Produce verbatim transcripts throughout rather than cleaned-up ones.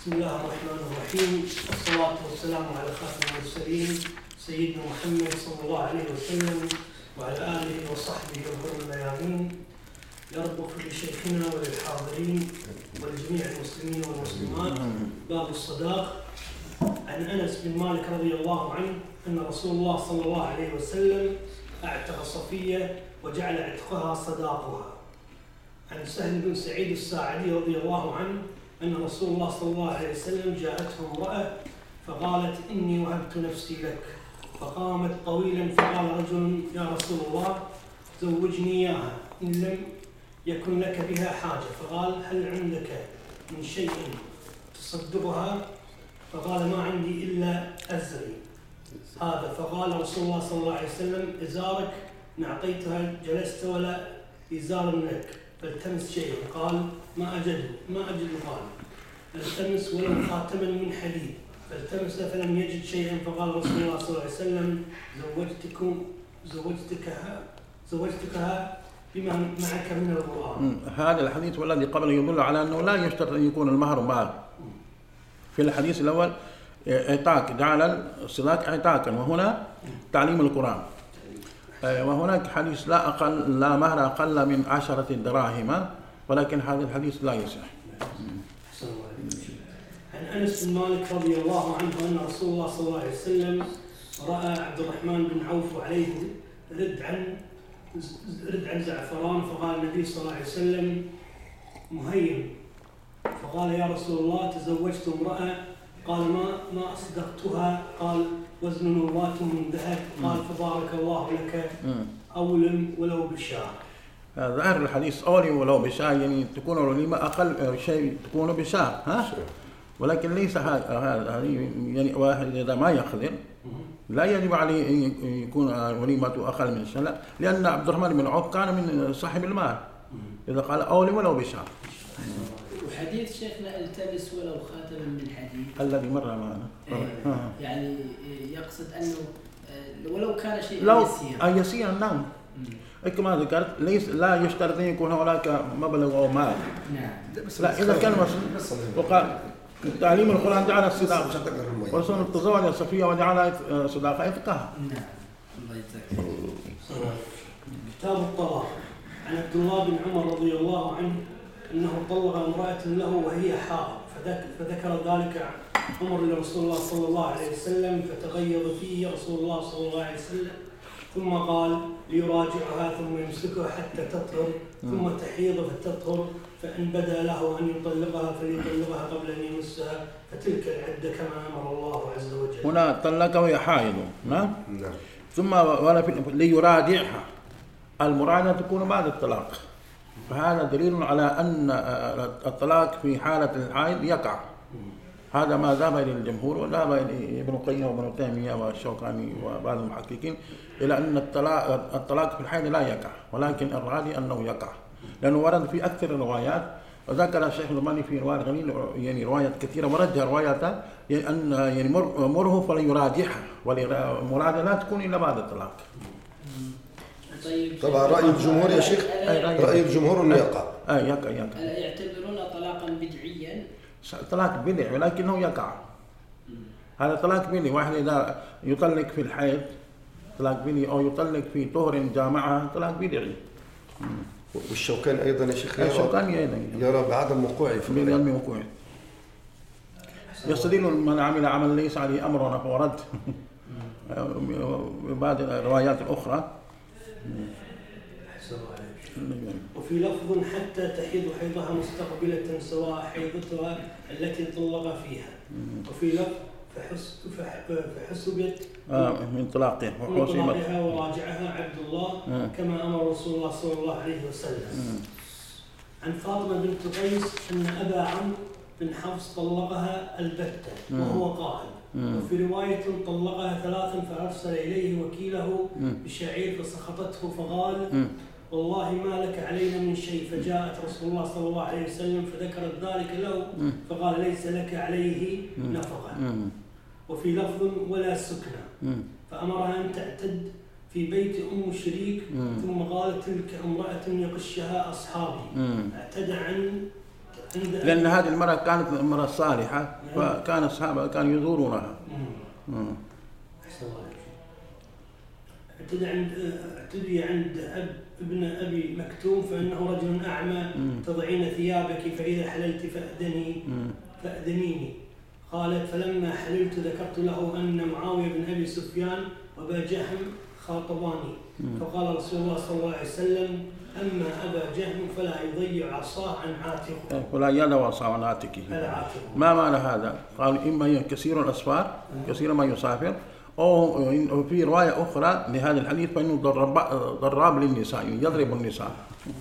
بسم الله الرحمن الرحيم، والصلاة والسلام على خاتم المرسلين سيدنا محمد صلى الله عليه وسلم وعلى آله وصحبه والغر الميامين. يا رب اغفر لشيخنا وللحاضرين ولجميع المسلمين والمسلمات. باب الصداق. عن أنس بن مالك رضي الله عنه أن رسول الله صلى الله عليه وسلم اعتق صفية وجعل عتقها صداقها. عن سهل بن سعيد الساعدي رضي الله عنه أن رسول الله صلى الله عليه وسلم جاءته امرأة فقالت إني وهبت نفسي لك، فقامت طويلا فقال رجل يا رسول الله زوجني إياها إن لم يكن لك بها حاجة، فقال هل عندك من شيء تصدقها؟ فقال ما عندي إلا أزري هذا. فقال رسول الله صلى الله عليه وسلم إزارك إن أعطيتها جلست ولا إزار لك فالتمس شيئا. قال ما أجد ما أجد قال التمس ولو خاتما من حديد، فالتمس فلم يجد شيئا. فقال رسول الله صلى الله عليه وسلم زوجتكم زوجتكها زوجتكها بما معك من القرآن. هذا الحديث والذي قبله يدل على أنه لا يشترط أن يكون المهر مال. في الحديث الأول عتاق، جعل الصداق عتاقا، وهنا تعليم القرآن. وهناك حديث لا أقل لا مهر أقل من عشرة دراهم، ولكن هذا الحديث لا يصح. عن أنس بن مالك رضي الله عنه أن رسول الله صلى الله عليه وسلم رأى عبد الرحمن بن عوف وعليه رد عن رد عن زعفران، فقال النبي صلى الله عليه وسلم مهيم، فقال يا رسول الله تزوجت امرأة، قال ما ما أصدقتها، قال وزن نواة من ذهب، قال فبارك الله لك أولم ولو بشاة. ظاهر الحديث أولم ولو بشاة، يعني تكون الوليمة أقل شيء تكون بشاة، ها؟ ولكن ليس هذا يعني واحد إذا ما يقدر لا يجب عليه أن يكون وليمته أقل من شاة، لأن عبد الرحمن بن عوف كان من صاحب المال إذا قال أولم ولو بشاة. وحديث شيخنا التمس ولو خاتما من حديد الذي مر معنا إيه يعني يقصد أنه ولو كان شيء لو يسير يسير نعم. كما ذكرت ليس لا يشترط أن يكون هناك مبلغ أو مال. نعم. لا إذا كان وقال تعليم القرآن جعل الصداق ورسول التزوج صفية وجعل صداقة عتقها. نعم. الله يجزاك. كتاب الطلاق. عن عبد الله بن عمر رضي الله عنه أنه طلق امرأة له وهي حائض، فذكر ذلك عمر لرسول الله صلى الله عليه وسلم فتغيظ فيه رسول الله صلى الله عليه وسلم، ثم قال ليراجعها ثم يمسكها حتى تطهر ثم تحيض فتطهر، فإن بدا له أن يطلقها فليطلقها قبل أن يمسها، فتلك العدة كما أمر الله عز وجل. هنا طلق وهي حائض، نعم. ثم ولا ليراجعها، المراجعة تكون بعد الطلاق، فهذا دليل على أن الطلاق في حالة الحائض يقع. هذا ما ذهب إلى الجمهور وذهب إلى ابن القيم وابن تيمية والشوكاني وبعض المحققين إلى أن الطلاق الطلاق في الحائض لا يقع، ولكن الراجح أنه يقع، لأنه ورد في أكثر الروايات. وذكر الشيخ الألباني في رواية غني يعني روايات كثيرة ورجح رواياته يعني أن يعني مره فليراجعها، والمراجعة لا تكون إلا بعد الطلاق. طيب طبعا رأي الجمهور يا شيخ، رأي الجمهور انه يقع. اه يقع يقع. ألا يعتبرون طلاقا بدعيا؟ طلاق بدعي ولكنه يقع. هذا طلاق بدعي، واحد إذا يطلق في الحيض طلاق بدعي أو يطلق في طهر جامعة طلاق بدعي. والشوكاني أيضا يا شيخ الشوكاني أيضا يرى بعدم وقوعه في بعدم وقوعه. يستدل من عمل عمل ليس عليه أمرنا فورد. بعض الروايات الأخرى. وفي لفظ حتى تحيض حيضها مستقبلة سواء حيضتها التي طلق فيها، وفي لفظ فحسبت آه من طلاقها وراجعها عبد الله آه. كما أمر رسول الله صلى الله عليه وسلم. آه. عن فاطمة بنت قيس أن أبا عمرو بن حفص طلقها البتة وهو قائم، وفي رواية طلقها ثلاثا فأرسل إليه وكيله بشعير فسخطته فقال والله ما لك علينا من شيء، فجاءت رسول الله صلى الله عليه وسلم فذكرت ذلك له فقال ليس لك عليه نفقة. وفي لفظ ولا سكنى، فأمرها أن تعتد في بيت أم شريك ثم قالت تلك امرأة يقشها أصحابي، اعتدى عن لأن هذه المرأة كانت امرأة صالحة، فكان الصحابة كانوا يزورونها. اعتدي عند اعتدي عند أب ابن أبي مكتوم فإنه رجل أعمى، تضعين ثيابك فإذا حللت فأذني فأذنيني. قالت فلما حللت ذكرت له أن معاوية بن أبي سفيان وأبا جهم خاطباني، فقال رسول الله صلى الله عليه وسلم أما أبا جهم فلا يضيع عصاه عن عاتقه ولا يدع عصاه عن عاتقه. ما معنى هذا؟ قال إما كثير الأسفار، كثير ما يسافر، أو في رواية أخرى لهذا الحديث فإنه ضرب ضراب للنساء، يضرب النساء.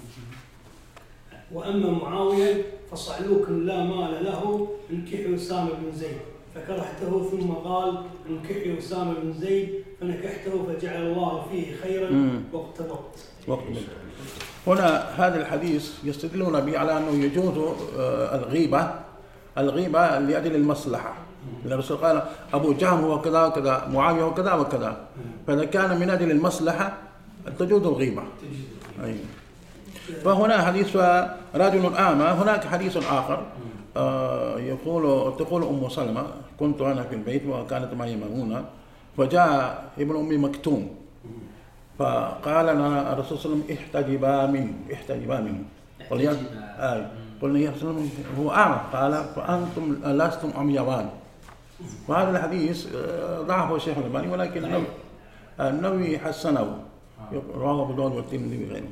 وأما معاوية فصعلوك لا مال له انكحوا أسامة بن زيد، فكرهته ثم قال انكحوا أسامة بن زيد فنكحته فجعل الله فيه خيرا واقتبضت. هنا هذا الحديث يستدلون به على أنه يجوز الغيبة الغيبة لأجل المصلحة. الرسول قال أبو جهم هو كذا كذا، معاوية هو كذا وكذا، فإذا كان من أجل المصلحة تجوز الغيبة. أيوة. فهنا حديث رجل أعمى. هناك حديث آخر يقول تقول أم سلمة كنت أنا في البيت وكانت معي ميمونة، فجاء ابن أم مكتوم فقال لنا الرسول صلى الله عليه وسلم احتجبا منه احتجبا منه قلنا آه. قلنا يا رسول الله هو أعمى، قال فأنتم لستم عميان. وهذا الحديث ضعفه الشيخ الألباني، ولكن النووي حسنه، رواه أبو داود والترمذي وغيره.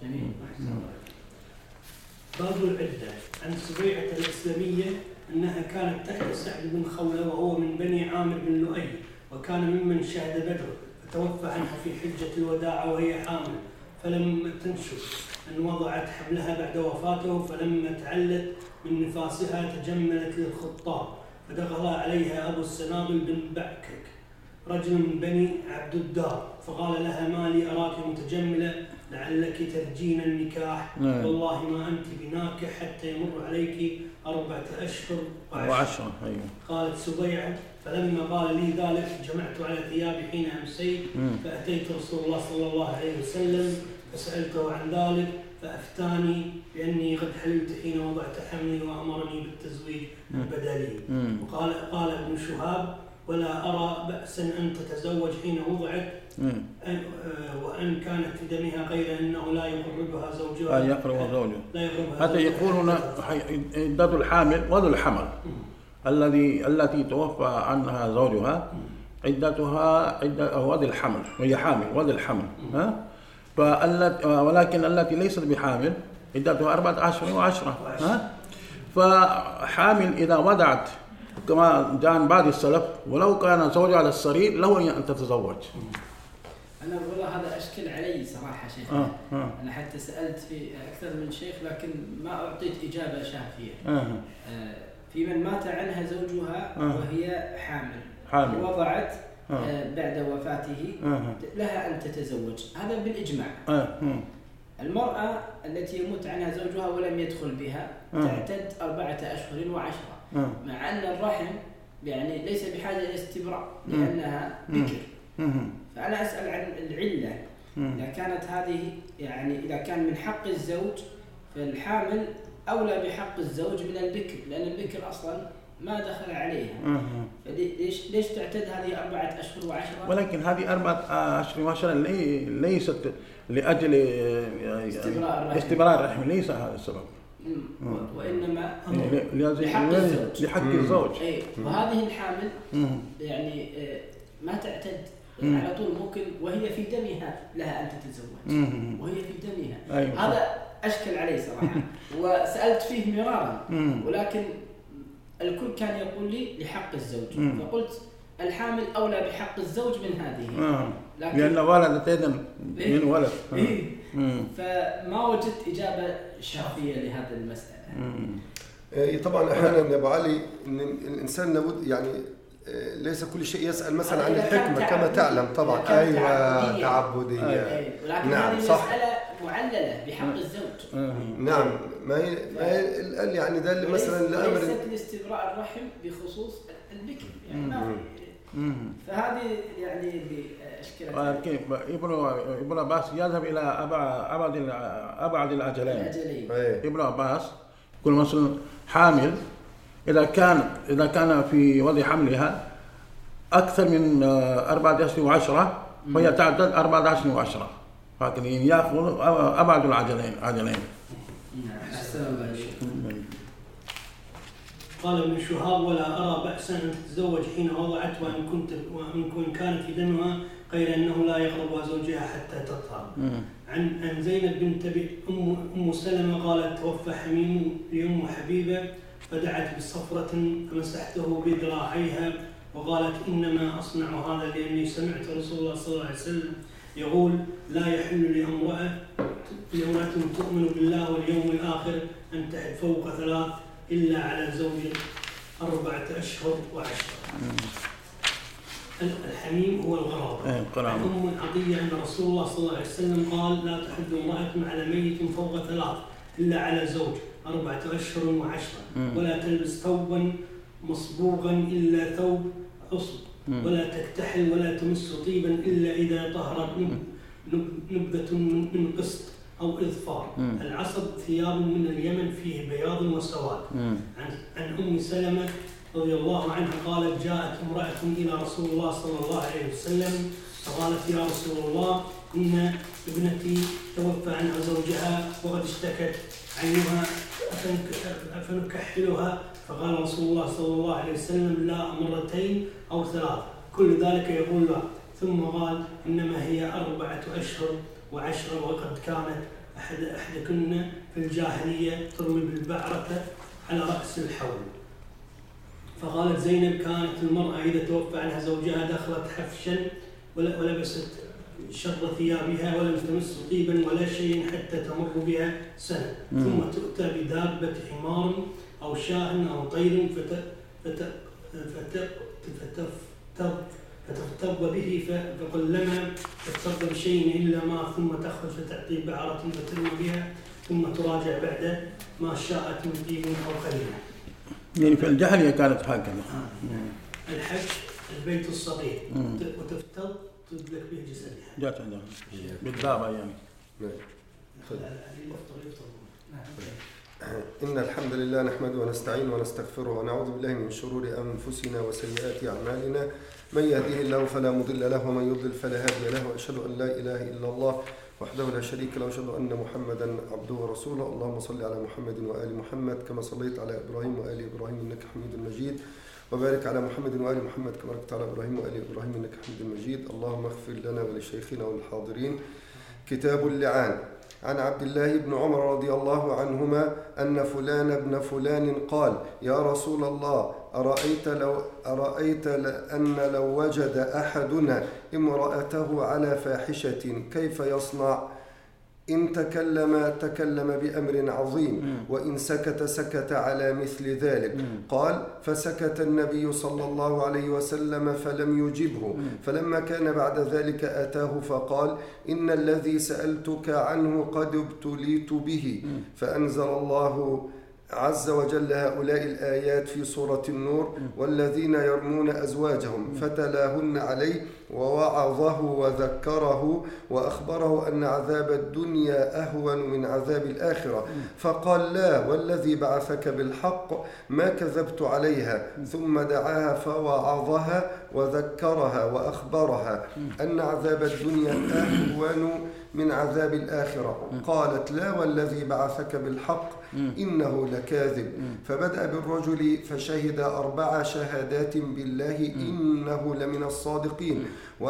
باب العدة. عن سبيعة الإسلامية أنها كانت تحت سعد بن خولة وهو من بني عامر بن لؤي، وكان ممن شهد بدر، فتوفى عنها في حجة الوداع وهي حامل، فلم تنشف أن وضعت حبلها بعد وفاته، فلما تعلت من نفاسها تجملت للخطاب، فدخل عليها أبو السنابل بن بعكك رجل من بني عبد الدار، فقال لها ما لي أراك متجملة لعلك ترجين النكاح، والله ما أنت بناكح حتى يمر عليك أربعة أشهر وعشرة. قالت سبيعة فلما قال لي ذلك جمعت على ثيابي حين أمسيت، فأتيت رسول الله صلى الله عليه وسلم فسألته عن ذلك فأفتاني بأني قد حللت حين وضعت حملي وأمرني بالتزويج البدلي. وقال قال ابن شهاب ولا أرى بأسا أن تتزوج حين وضعت وأن كانت في دمها غير أنه لا يقربها زوجها. لا يقرب زوجها. حتى يقولون عدة الحامل وذو الحمل الذي التي توفى عنها زوجها عدتها عدة وذو الحمل، وهي حامل وذو الحمل. ها؟ ولكن التي ليست بحامل عدتها أربعة أشهر وعشرة. ها؟ فحامل إذا وضعت كما جاء بعض السلف ولو كان زوجها على السرير له أن تتزوج. أنا والله هذا أشكل علي صراحة شيخ. آه آه. أنا حتى سألت في أكثر من شيخ لكن ما أعطيت إجابة شافية. آه. آه في من مات عنها زوجها آه. وهي حامل, حامل. وضعت آه. آه بعد وفاته آه. لها أن تتزوج، هذا بالإجماع. آه. آه. المرأة التي يموت عنها زوجها ولم يدخل بها آه. تعتد أربعة أشهر وعشرة، آه. مع أن الرحم يعني ليس بحاجة إلى استبراء لأنها بكر. فأنا أسأل عن العلة. إذا كانت هذه يعني إذا كان من حق الزوج فالحامل أولى بحق الزوج من البكر، لأن البكر أصلا ما دخل عليها. فليش ليش تعتد هذه أربعة أشهر وعشرة؟ ولكن هذه أربعة أشهر وعشرة لي ليست لأجل استبراء الرحم، ليس هذا السبب. وإنما لحق الزوج. لحق الزوج. إيه. وهذه الحامل يعني ما تعتد على طول، ممكن وهي في دمها لها أن تتزوج وهي في دمها. أيوة. هذا أشكل عليه صراحة وسألت فيه مرارا، ولكن الكل كان يقول لي لحق الزوج، فقلت الحامل أولى بحق الزوج من هذه. لكن لأن ولدت أيضا من ولد. إيه. فما وجدت إجابة شافية لهذه المسألة. إيه طبعا أحيانا يا أبو علي إن الإنسان لابد يعني ليس كل شيء يسأل مثلا عن الحكمة كما تعلم طبعا. أيوة تعبدية. أيوة. ولكن نعم هذه صح. مسألة معللة بحق الزوج. آه. نعم ما هي ما هي يعني ده اللي مثلا الأمر ليست الاستبراء الرحم بخصوص البكر يعني ما فهذه يعني اللي أشكلت. كيف ابن ابن عباس يذهب إلى أبعد أبعد أبعد الأجلين. ابن عباس كل مثلا حامل إذا كان إذا كان في وضع حملها أكثر من أربعة أشهر وعشرة فهي تعتد أربعة أشهر وعشرة، لكن يأخذ أبعد العجلين عجلين. قال ابن شهاب: ولا أرى بأسا أن تتزوج حين وضعت وإن كنت وإن كانت في دمها، غير أنه لا يقربها زوجها حتى تطهر. عن عن زينب بنت أم أم سلمة قالت: توفى حميم لأم حبيبة فدعت بصفرة فمسحته بذراعيها وقالت: إنما أصنع هذا لأني سمعت رسول الله صلى الله عليه وسلم يقول: لا يحل لامرأة لامرأة تؤمن بالله واليوم الآخر أن تحد فوق ثلاث إلا على زوج أربعة أشهر وعشرة. الحميم هو الغرام. عن أم عطية أن رسول الله صلى الله عليه وسلم قال: لا تحد امرأة على ميت فوق ثلاث إلا على زوج أربعة أشهر وعشرة، ولا تلبس ثوبا مصبوغا إلا ثوب عصب، ولا تكتحل ولا تمس طيبا إلا إذا طهرت نبذة من قسط أو إظفار. العصب ثياب من اليمن فيه بياض وسواد. عن, عن أم سلمة رضي الله عنها قالت: جاءت امرأة إلى رسول الله صلى الله عليه وسلم فقالت: يا رسول الله، إن ابنتي توفى عنها زوجها وقد اشتكت عينها أفنكحلها؟ فقال رسول الله صلى الله عليه وسلم: لا، مرتين أو ثلاث، كل ذلك يقول لا. ثم قال: إنما هي أربعة أشهر وعشرة، وقد كانت أحد أحدكن في الجاهلية ترمي بالبعرة على رأس الحول. فقالت زينب: كانت المرأة إذا توفى عنها زوجها دخلت حفشا ولبست شر ثيابها ولم تمس طيبا ولا شيء حتى تمر بها سنة، ثم تؤتى بدابة حمار أو شاء أو طير فتفتض به، فقلما تفتض بشيء إلا ما، ثم تخرج فتأتي بعرة فترمى بها، ثم تراجع بعد ما شاءت من طيب أو خليل. يعني في الجاهلية كانت هكذا. الحج البيت الصغير وتفتض تدلك به جسدها. جات عندنا بالدابة يعني. إن الحمد لله نحمده ونستعينه ونستغفره ونعوذ بالله من شرور أنفسنا وسيئات أعمالنا، من يهديه الله فلا مضل له ومن يضلل فلا هادي له، وأشهد أن لا إله إلا الله وحده لا شريك له، وأشهد أن محمدا عبده ورسوله. اللهم صل على محمد وآل محمد كما صليت على إبراهيم وآل إبراهيم إنك حميد مجيد، وبارك على محمد وآل محمد كما باركت على إبراهيم وآل إبراهيم إنك حميد مجيد. اللهم اغفر لنا ولشيخنا والحاضرين. كتاب اللعان. عن عبد الله بن عمر رضي الله عنهما أن فلان ابن فلان قال: يا رسول الله، أرأيت لو أرأيت أن لو وجد أحدنا امرأته على فاحشة كيف يصنع؟ إن تكلم تكلم بأمر عظيم، وإن سكت سكت على مثل ذلك. قال: فسكت النبي صلى الله عليه وسلم فلم يجبه، فلما كان بعد ذلك أتاه فقال: إن الذي سألتك عنه قد ابتليت به. فأنزل الله عز وجل هؤلاء الآيات في سورة النور: والذين يرمون أزواجهم، فتلاهن عليه ووعظه وذكره وأخبره أن عذاب الدنيا أهون من عذاب الآخرة، فقال: لا والذي بعثك بالحق ما كذبت عليها. ثم دعاها فوعظها وذكرها وأخبرها أن عذاب الدنيا أهون من عذاب الآخرة. قالت: لا والذي بعثك بالحق إنه لكاذب. فبدأ بالرجل فشهد أربع شهادات بالله إنه لمن الصادقين،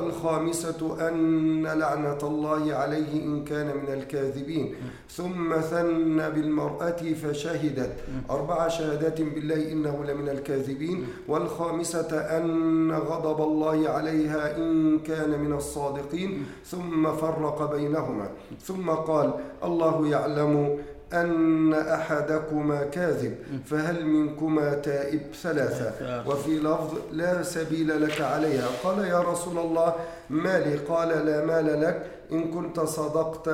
والخامسة أن لعنة الله عليه إن كان من الكاذبين. ثم ثنى بالمرأة فشهدت أربع شهادات بالله إنه لمن الكاذبين، والخامسة أن غضب الله عليها إن كان من الصادقين. ثم فرق بينهما، ثم قال: الله يعلم أن أحدكما كاذب، فهل منكما تائب؟ ثلاثة. وفي لفظ: لا سبيل لك عليها. قال: يا رسول الله، ما لي؟ قال: لا مال لك إن كنت صدقت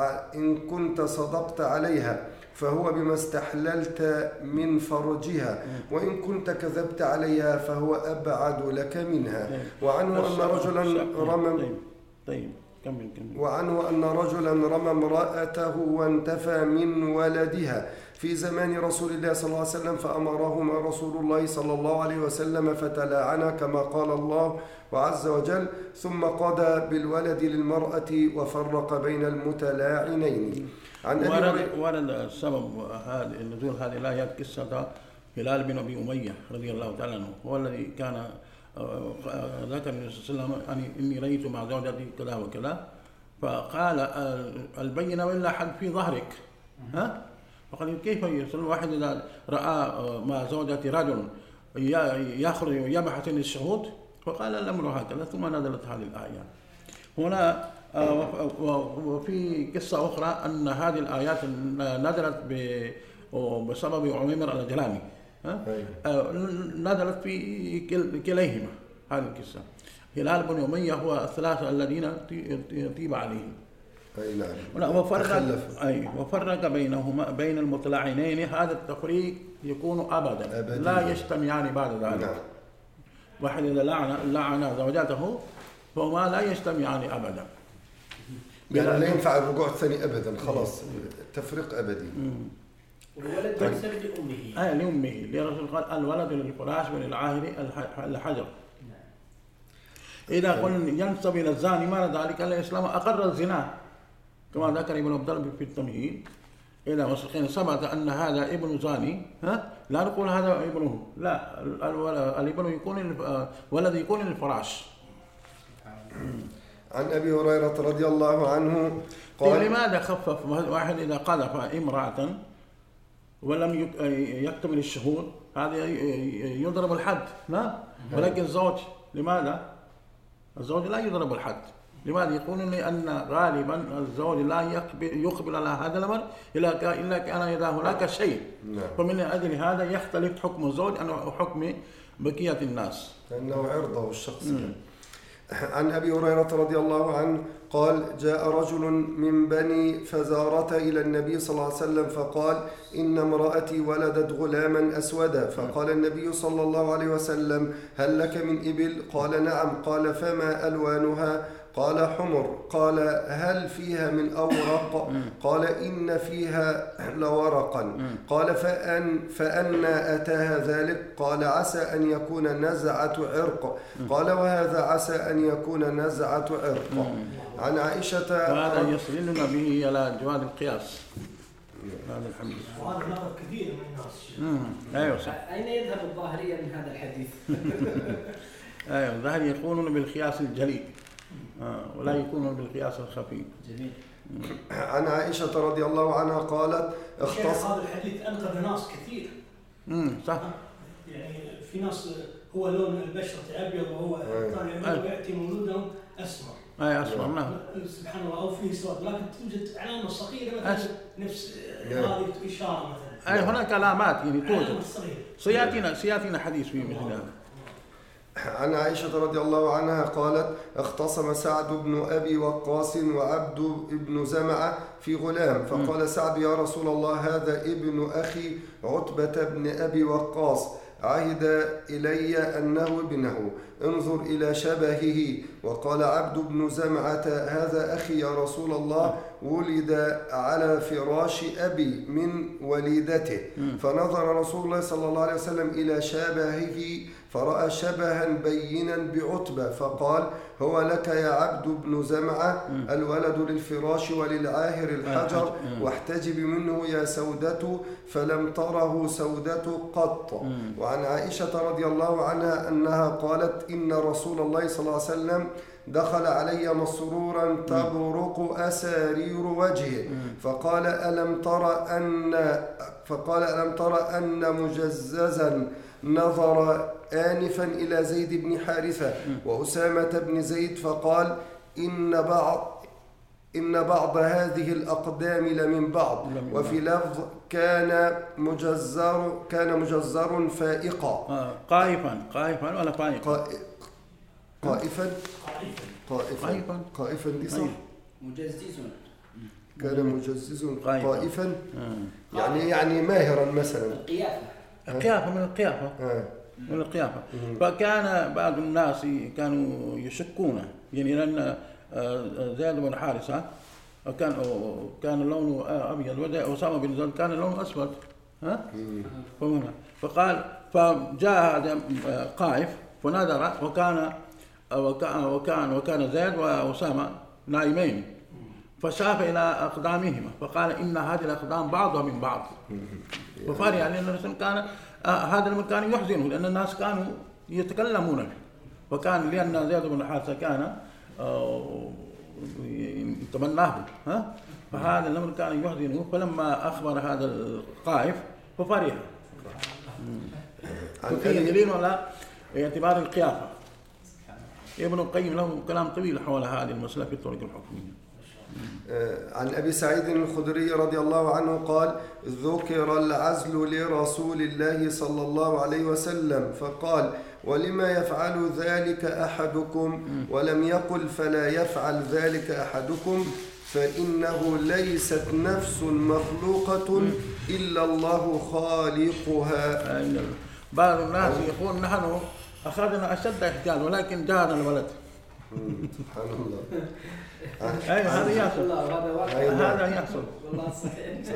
إن كنت صدقت عليها، فهو بما استحللت من فرجها، وإن كنت كذبت عليها فهو أبعد لك منها. وعنه أن رجلا رمى طيب كمل كمل. وعنه أن رجلا رمى امرأته وانتفى من ولدها، في زمان رسول الله صلى الله عليه وسلم فأمرهما رسول الله صلى الله عليه وسلم فتلاعنا كما قال الله وعز وجل، ثم قضى بالولد للمرأة وفرق بين المتلاعنين. عن ورد, ورد سبب هذه نزول هذه الآيات قصة هلال بن أبي أمية رضي الله تعالى عنه، هو الذي كان ذكر النبي صلى الله عليه وسلم إني رأيت مع زوجتي كذا وكذا، فقال البينة وإلا حد في ظهرك. ها؟ فقال كيف يصل واحد إذا رأى مع زوجتي رجل يخرج يبحث عن الشهود؟ فقال الأمر هكذا، ثم نزلت هذه الآيات. هنا وفي قصة أخرى أن هذه الآيات نزلت بسبب عمير الجلاني، نزلت في كليهما هذه القصة. هلال بن أمية هو الثلاثة الذين تيب عليهم. أي نعم. وفرق أي وفرق بينهما بين المتلاعنين، هذا التفريق يكون أبدا أبداً. لا يجتمعان بعد ذلك. نعم. واحد إذا لعن لعن زوجته فهما لا يجتمعان أبدا. يعني لا ينفع الرجوع الثاني أبدا، خلاص تفريق أبدي. والولد ينسب لأمه. أي لأمه، لرسول قال الولد للفراش وللعاهر الحجر. إذا قلنا ينسب إلى الزاني معنى ذلك أن الإسلام أقر الزنا كما ذكر ابن عبد الله في التمهيد. إذا مسلخين ثبت أن هذا ابن زاني، ها لا نقول هذا ابنه، لا الابن يكون ولد يكون للفراش. عن أبي هريرة رضي الله عنه قال لماذا خفف واحد إذا قذف امرأة ولم يكتمل الشهود هذا يضرب الحد، لا، ولكن الزوج لماذا؟ الزوج لا يضرب الحد. لماذا؟ يقولون لأن غالبا الزوج لا يقبل على هذا الأمر إلا كان إذا هناك شيء. فمن أجل هذا يختلف حكم الزوج عن حكم بقية الناس، لأنه عرضه الشخصي. عن أبي هريرة رضي الله عنه قال جاء رجل من بني فزارة إلى النبي صلى الله عليه وسلم فقال إن امرأتي ولدت غلاما أسودا، فقال النبي صلى الله عليه وسلم هل لك من إبل؟ قال نعم. قال فما ألوانها؟ قال حمر. قال هل فيها من أورق؟ قال إن فيها لورقا. قال فأن فأنا أتاها ذلك؟ قال عسى أن يكون نزعة عرق. قال وهذا عسى أن يكون نزعة عرق. عن عائشة هذا يصلنا به على جواز القياس. هذا الحديث وهذا نظر كثير من الناس. أيوة صح. أين يذهب الظاهرية من هذا الحديث؟ أيوة الظاهر يكونون بالقياس الجلي ولا يكونون بالقياس الخفي. جميل. عن عائشة رضي الله عنها قالت اختص هذا الحديث أنقذ ناس كثير. امم صح. يعني في ناس هو لون البشرة أبيض وهو الثاني يأتي مولودهم أسمر. أي أسمر نعم. سبحان الله أو فيه سواد، لكن توجد علامة صغيرة مثلا نفس هذه إشارة مثلا. أي هناك علامات يعني توجد. سيأتينا سيأتينا حديث في مثل هذا. عن عائشة رضي الله عنها قالت اختصم سعد بن أبي وقاص وعبد بن زمعة في غلام، فقال سعد يا رسول الله هذا ابن أخي عتبة بن أبي وقاص، عهد إلي أنه ابنه، انظر إلى شبهه. وقال عبد بن زمعة هذا أخي يا رسول الله، ولد على فراش أبي من وليدته. فنظر رسول الله صلى الله عليه وسلم إلى شبهه فرأى شبها بينا بعتبة، فقال هو لك يا عبد بن زمعة، الولد للفراش وللعاهر الحجر، واحتجب منه يا سودة، فلم تره سودة قط. وعن عائشة رضي الله عنها أنها قالت إن رسول الله صلى الله عليه وسلم دخل علي مسرورا تبرق أسارير وجهه، فقال ألم تر أن فقال ألم تر أن مجززا نظر آنفا إلى زيد بن حارثة وأسامة بن زيد، فقال إن بعض إن بعض هذه الأقدام لمن بعض، وفي لفظ كان مجزر كان مجزر فائقا. قائفا قائفا ولا فائقا؟ قائفا قائفا قائفا دي صح. مجزز كان مجزز قائفا يعني يعني ماهرا مثلا. القيافة القيافة من القيافة من القيافة. فكان بعض الناس كانوا يشكون يعني لأن زيد بن حارثة كان كان لونه أبيض وأسامة بن زيد كان لونه أسود، ها فقال فجاء هذا قائف فنظر وكان وكان وكان وكان زيد وأسامة نائمين فشاف إلى أقدامهما فقال إن هذه الأقدام بعضها من بعض ففرح يعني أن الرسول كان آه هذا المكان يحزنه لأن الناس كانوا يتكلمون فيه وكان لأن زيد بن حارثة كان آه يتمناه ها فهذا الأمر كان يحزنه فلما أخبر هذا القائف ففرح وفيه دليل على اعتبار القيافة. ابن القيم له كلام طويل حول هذه المسألة في الطرق الحكمية. عن أبي سعيد الخدري رضي الله عنه قال ذكر العزل لرسول الله صلى الله عليه وسلم فقال ولما يفعل ذلك أحدكم ولم يقل فلا يفعل ذلك أحدكم فإنه ليست نفس مخلوقة إلا الله خالقها. بعض الناس يقول نحن أخذنا أشد إحجاج ولكن جاءنا الولد. سبحان الله. أي هذا يحصل هذا يحصل والله صحيح.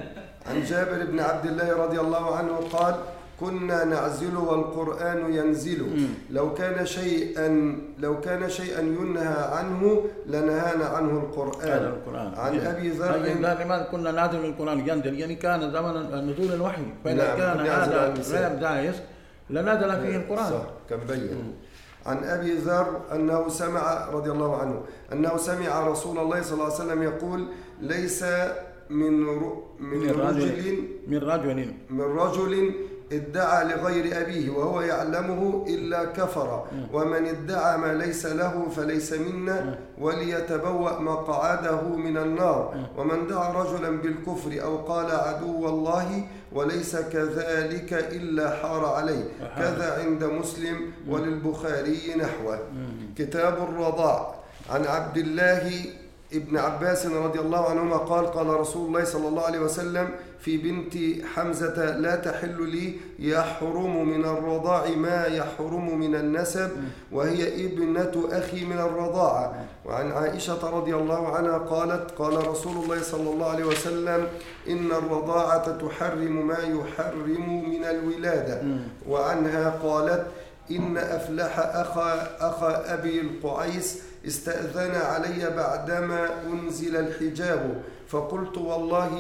عن جابر بن عبد الله رضي الله عنه قال كنا نعزل والقرآن ينزل لو كان شيئا لو كان شيئا ينهى عنه لنهانا عنه القرآن. القرآن. عن أبي ذر لماذا كنا نعزل القرآن ينزل يعني كان زمن نزول الوحي فإذا نعم. كان هذا غير جائز لنزل فيه القرآن. صح كان بين. عن أبي ذر أنه سمع رضي الله عنه أنه سمع رسول الله صلى الله عليه وسلم يقول ليس من من رجل من رجل من رجل ادعى لغير أبيه وهو يعلمه إلا كفر ومن ادعى ما ليس له فليس منا وليتبوأ مقعده من النار ومن دعا رجلا بالكفر أو قال عدو الله وليس كذلك إلا حار عليه كذا عند مسلم وللبخاري نحوه. كتاب الرضاع. عن عبد الله ابن عباس رضي الله عنهما قال قال رسول الله صلى الله عليه وسلم في بنت حمزة لا تحل لي يحرم من الرضاع ما يحرم من النسب وهي ابنة أخي من الرضاعة. وعن عائشة رضي الله عنها قالت قال رسول الله صلى الله عليه وسلم إن الرضاعة تحرم ما يحرم من الولادة. وعنها قالت إن أفلح أخا, أخا أبي القعيس استأذن علي بعدما أنزل الحجاب فقلت والله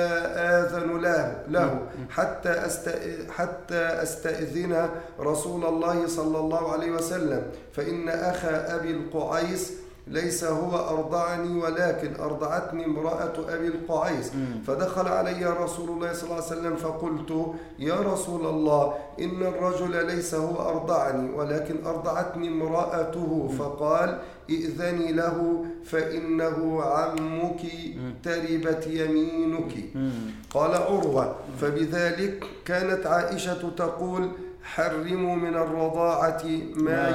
لا آذن له, له حتى, حتى أستأذن رسول الله صلى الله عليه وسلم فإن أخا أبي القعيس ليس هو أرضعني ولكن أرضعتني امرأة أبي القعيس. فدخل علي رسول الله صلى الله عليه وسلم فقلت يا رسول الله إن الرجل ليس هو أرضعني ولكن أرضعتني امرأته فقال ائذني له فإنه عمك تربت يمينك. قال عروة فبذلك كانت عائشة تقول حرموا من الرضاعة ما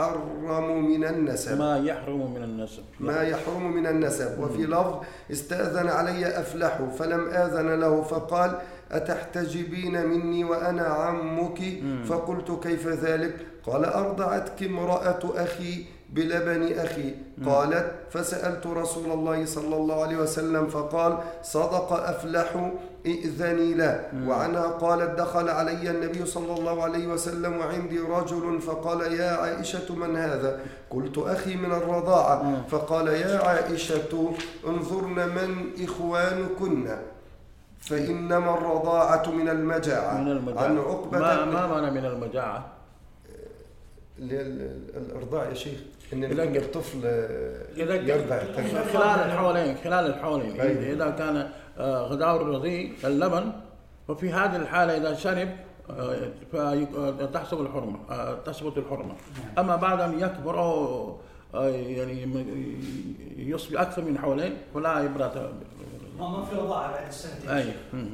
يحرم من النسب ما يحرم من النسب ما يحرم من النسب. وفي لفظ استأذن علي أفلح فلم آذن له فقال أتحتجبين مني وأنا عمك فقلت كيف ذلك قال أرضعتك امرأة أخي بلبن أخي قالت فسألت رسول الله صلى الله عليه وسلم فقال صدق أفلح ائذني له. وعنها قالت دخل علي النبي صلى الله عليه وسلم وعندي رجل فقال يا عائشة من هذا قلت أخي من الرضاعة فقال يا عائشة انظرن من إخوانكن فإنما الرضاعة من المجاعة. من المجاعة. عن عقبة ما ما معنى من المجاعة؟ الإرضاع يا شيخ إن يكون الطفل يرضع خلال الحولين خلال الحولين إذا كان غذاء الرضيع اللبن وفي هذه الحالة إذا شرب فتحسب الحرمة تثبت الحرمة. أما بعد أن يكبر أو يعني يصبح أكثر من حولين فلا عبرة. ما في رضاعة بعد السنتين. أي.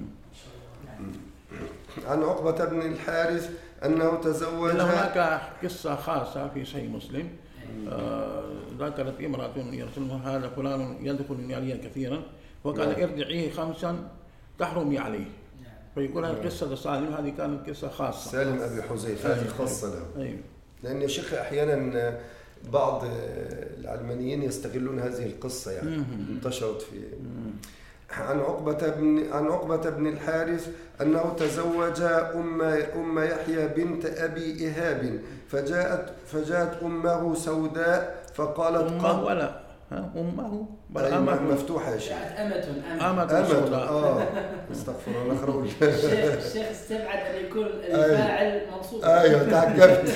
عن عقبة بن الحارث أنه تزوج. هناك قصة خاصة في صحيح مسلم ذكرت امرأة يرسلها هذا فلان يدخل عليا كثيرا وقال ارجعيه خمسا تحرمي عليه فيقول هذه قصة سالم هذه كانت قصة خاصة. سالم أبي حذيفة هذه خاصة له. أيوه. لأن يا شيخ أحيانا بعض العلمانيين يستغلون هذه القصة يعني انتشرت في. عن عقبة بن عن عقبة بن الحارث أنه تزوج أم أم يحيى بنت أبي إيهاب فجاءت فجاءت أمه سوداء فقالت أمه ولا ها أمه أمه مفتوحة يا شيخ. أمة أمة أمة آه استغفر الله خروج. الشيخ استبعد أن يكون الفاعل منصوب. أيوة تعجبت.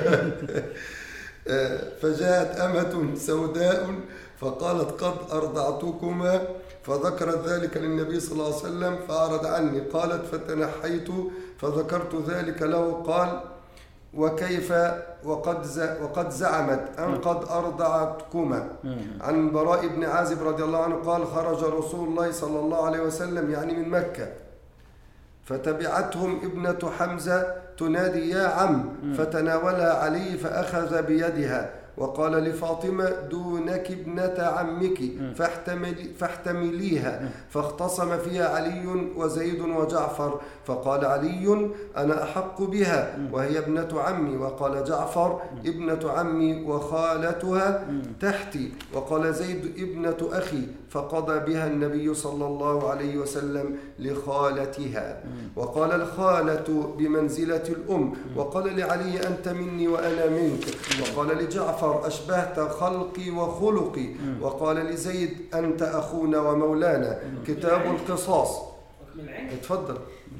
فجاءت أمة سوداء فقالت قد أرضعتكما فذكرت ذلك للنبي صلى الله عليه وسلم فأعرض عني. قالت فتنحيت فذكرت ذلك له قال وكيف وقد وقد زعمت أن قد أرضعتكما. عن براء بن عازب رضي الله عنه قال خرج رسول الله صلى الله عليه وسلم يعني من مكة فتبعتهم ابنة حمزة تنادي يا عم فتناولها علي فأخذ بيدها وقال لفاطمة دونك ابنة عمك فاحتملي فاحتمليها فاختصم فيها علي وزيد وجعفر فقال علي أنا أحق بها وهي ابنة عمي وقال جعفر ابنة عمي وخالتها تحتي وقال زيد ابنة أخي فقضى بها النبي صلى الله عليه وسلم لخالتها وقال الخالة بمنزلة الأم وقال لعلي أنت مني وأنا منك وقال لجعفر أشبهت خلقي وخلقي وقال لزيد أنت أخونا ومولانا. كتاب القصاص. اتفضل.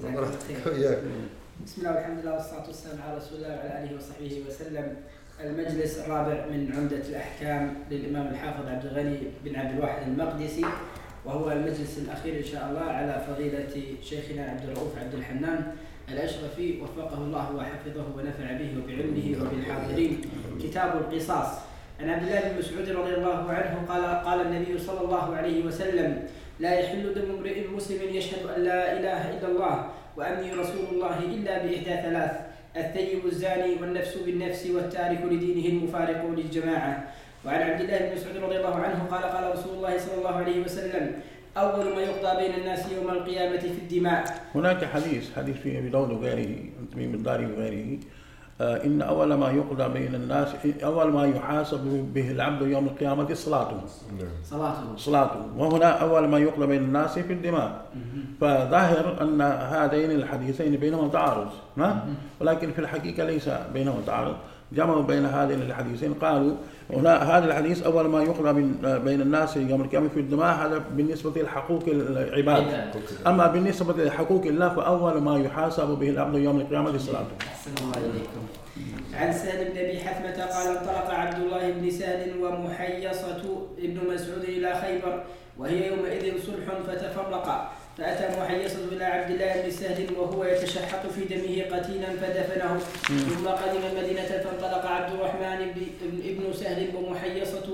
بسم الله والحمد لله والصلاة والسلام على رسول الله وعلى آله وصحبه وسلم. المجلس الرابع من عمدة الأحكام للإمام الحافظ عبد الغني بن عبد الواحد المقدسي وهو المجلس الأخير إن شاء الله على فضيلة شيخنا عبد الرؤوف عبد الحنان الأشرفي وفقه الله وحفظه ونفع به وبعلمه وبالحاضرين. كتاب القصاص. عن عبد الله بن مسعود رضي الله عنه قال قال النبي صلى الله عليه وسلم لا يحل دم امرئ مسلم يشهد أن لا إله إلا الله وأني رسول الله إلا بإحدى ثلاث الثيب الزاني والنفس بالنفس والتارك لدينه المفارق للجماعة. وعن عبد الله بن مسعود رضي الله عنه قال قال رسول الله صلى الله عليه وسلم أول ما يقضى بين الناس يوم القيامة في الدماء. هناك حديث حديث في أبي داود وغيره تميم الداري وغيره آه إن أول ما يقضى بين الناس أول ما يحاسب به العبد يوم القيامة صلاته صلاته صلاته وهنا أول ما يقضى بين الناس في الدماء. فظاهر أن هذين الحديثين بينهما تعارض ولكن في الحقيقة ليس بينهما تعارض. جمعوا بين هذين الحديثين قالوا هنا هذا الحديث أول ما يقضى بين الناس يوم القيامة في الدماء هذا بالنسبة لحقوق العباد أما بالنسبة لحقوق الله فأول ما يحاسب به العبد يوم القيامة صلاته. أحسن الله إليكم. عن سهل بن أبي حثمة قال انطلق عبد الله بن سهل ومحيصة ابن مسعود إلى خيبر وهي يومئذ صلح فتفرقا فأتى محيصة إلى عبد الله بن سهل وهو يتشحط في دمه قتيلا فدفنه ثم قدم المدينة فانطلق عبد الرحمن ابن سهل ومحيصة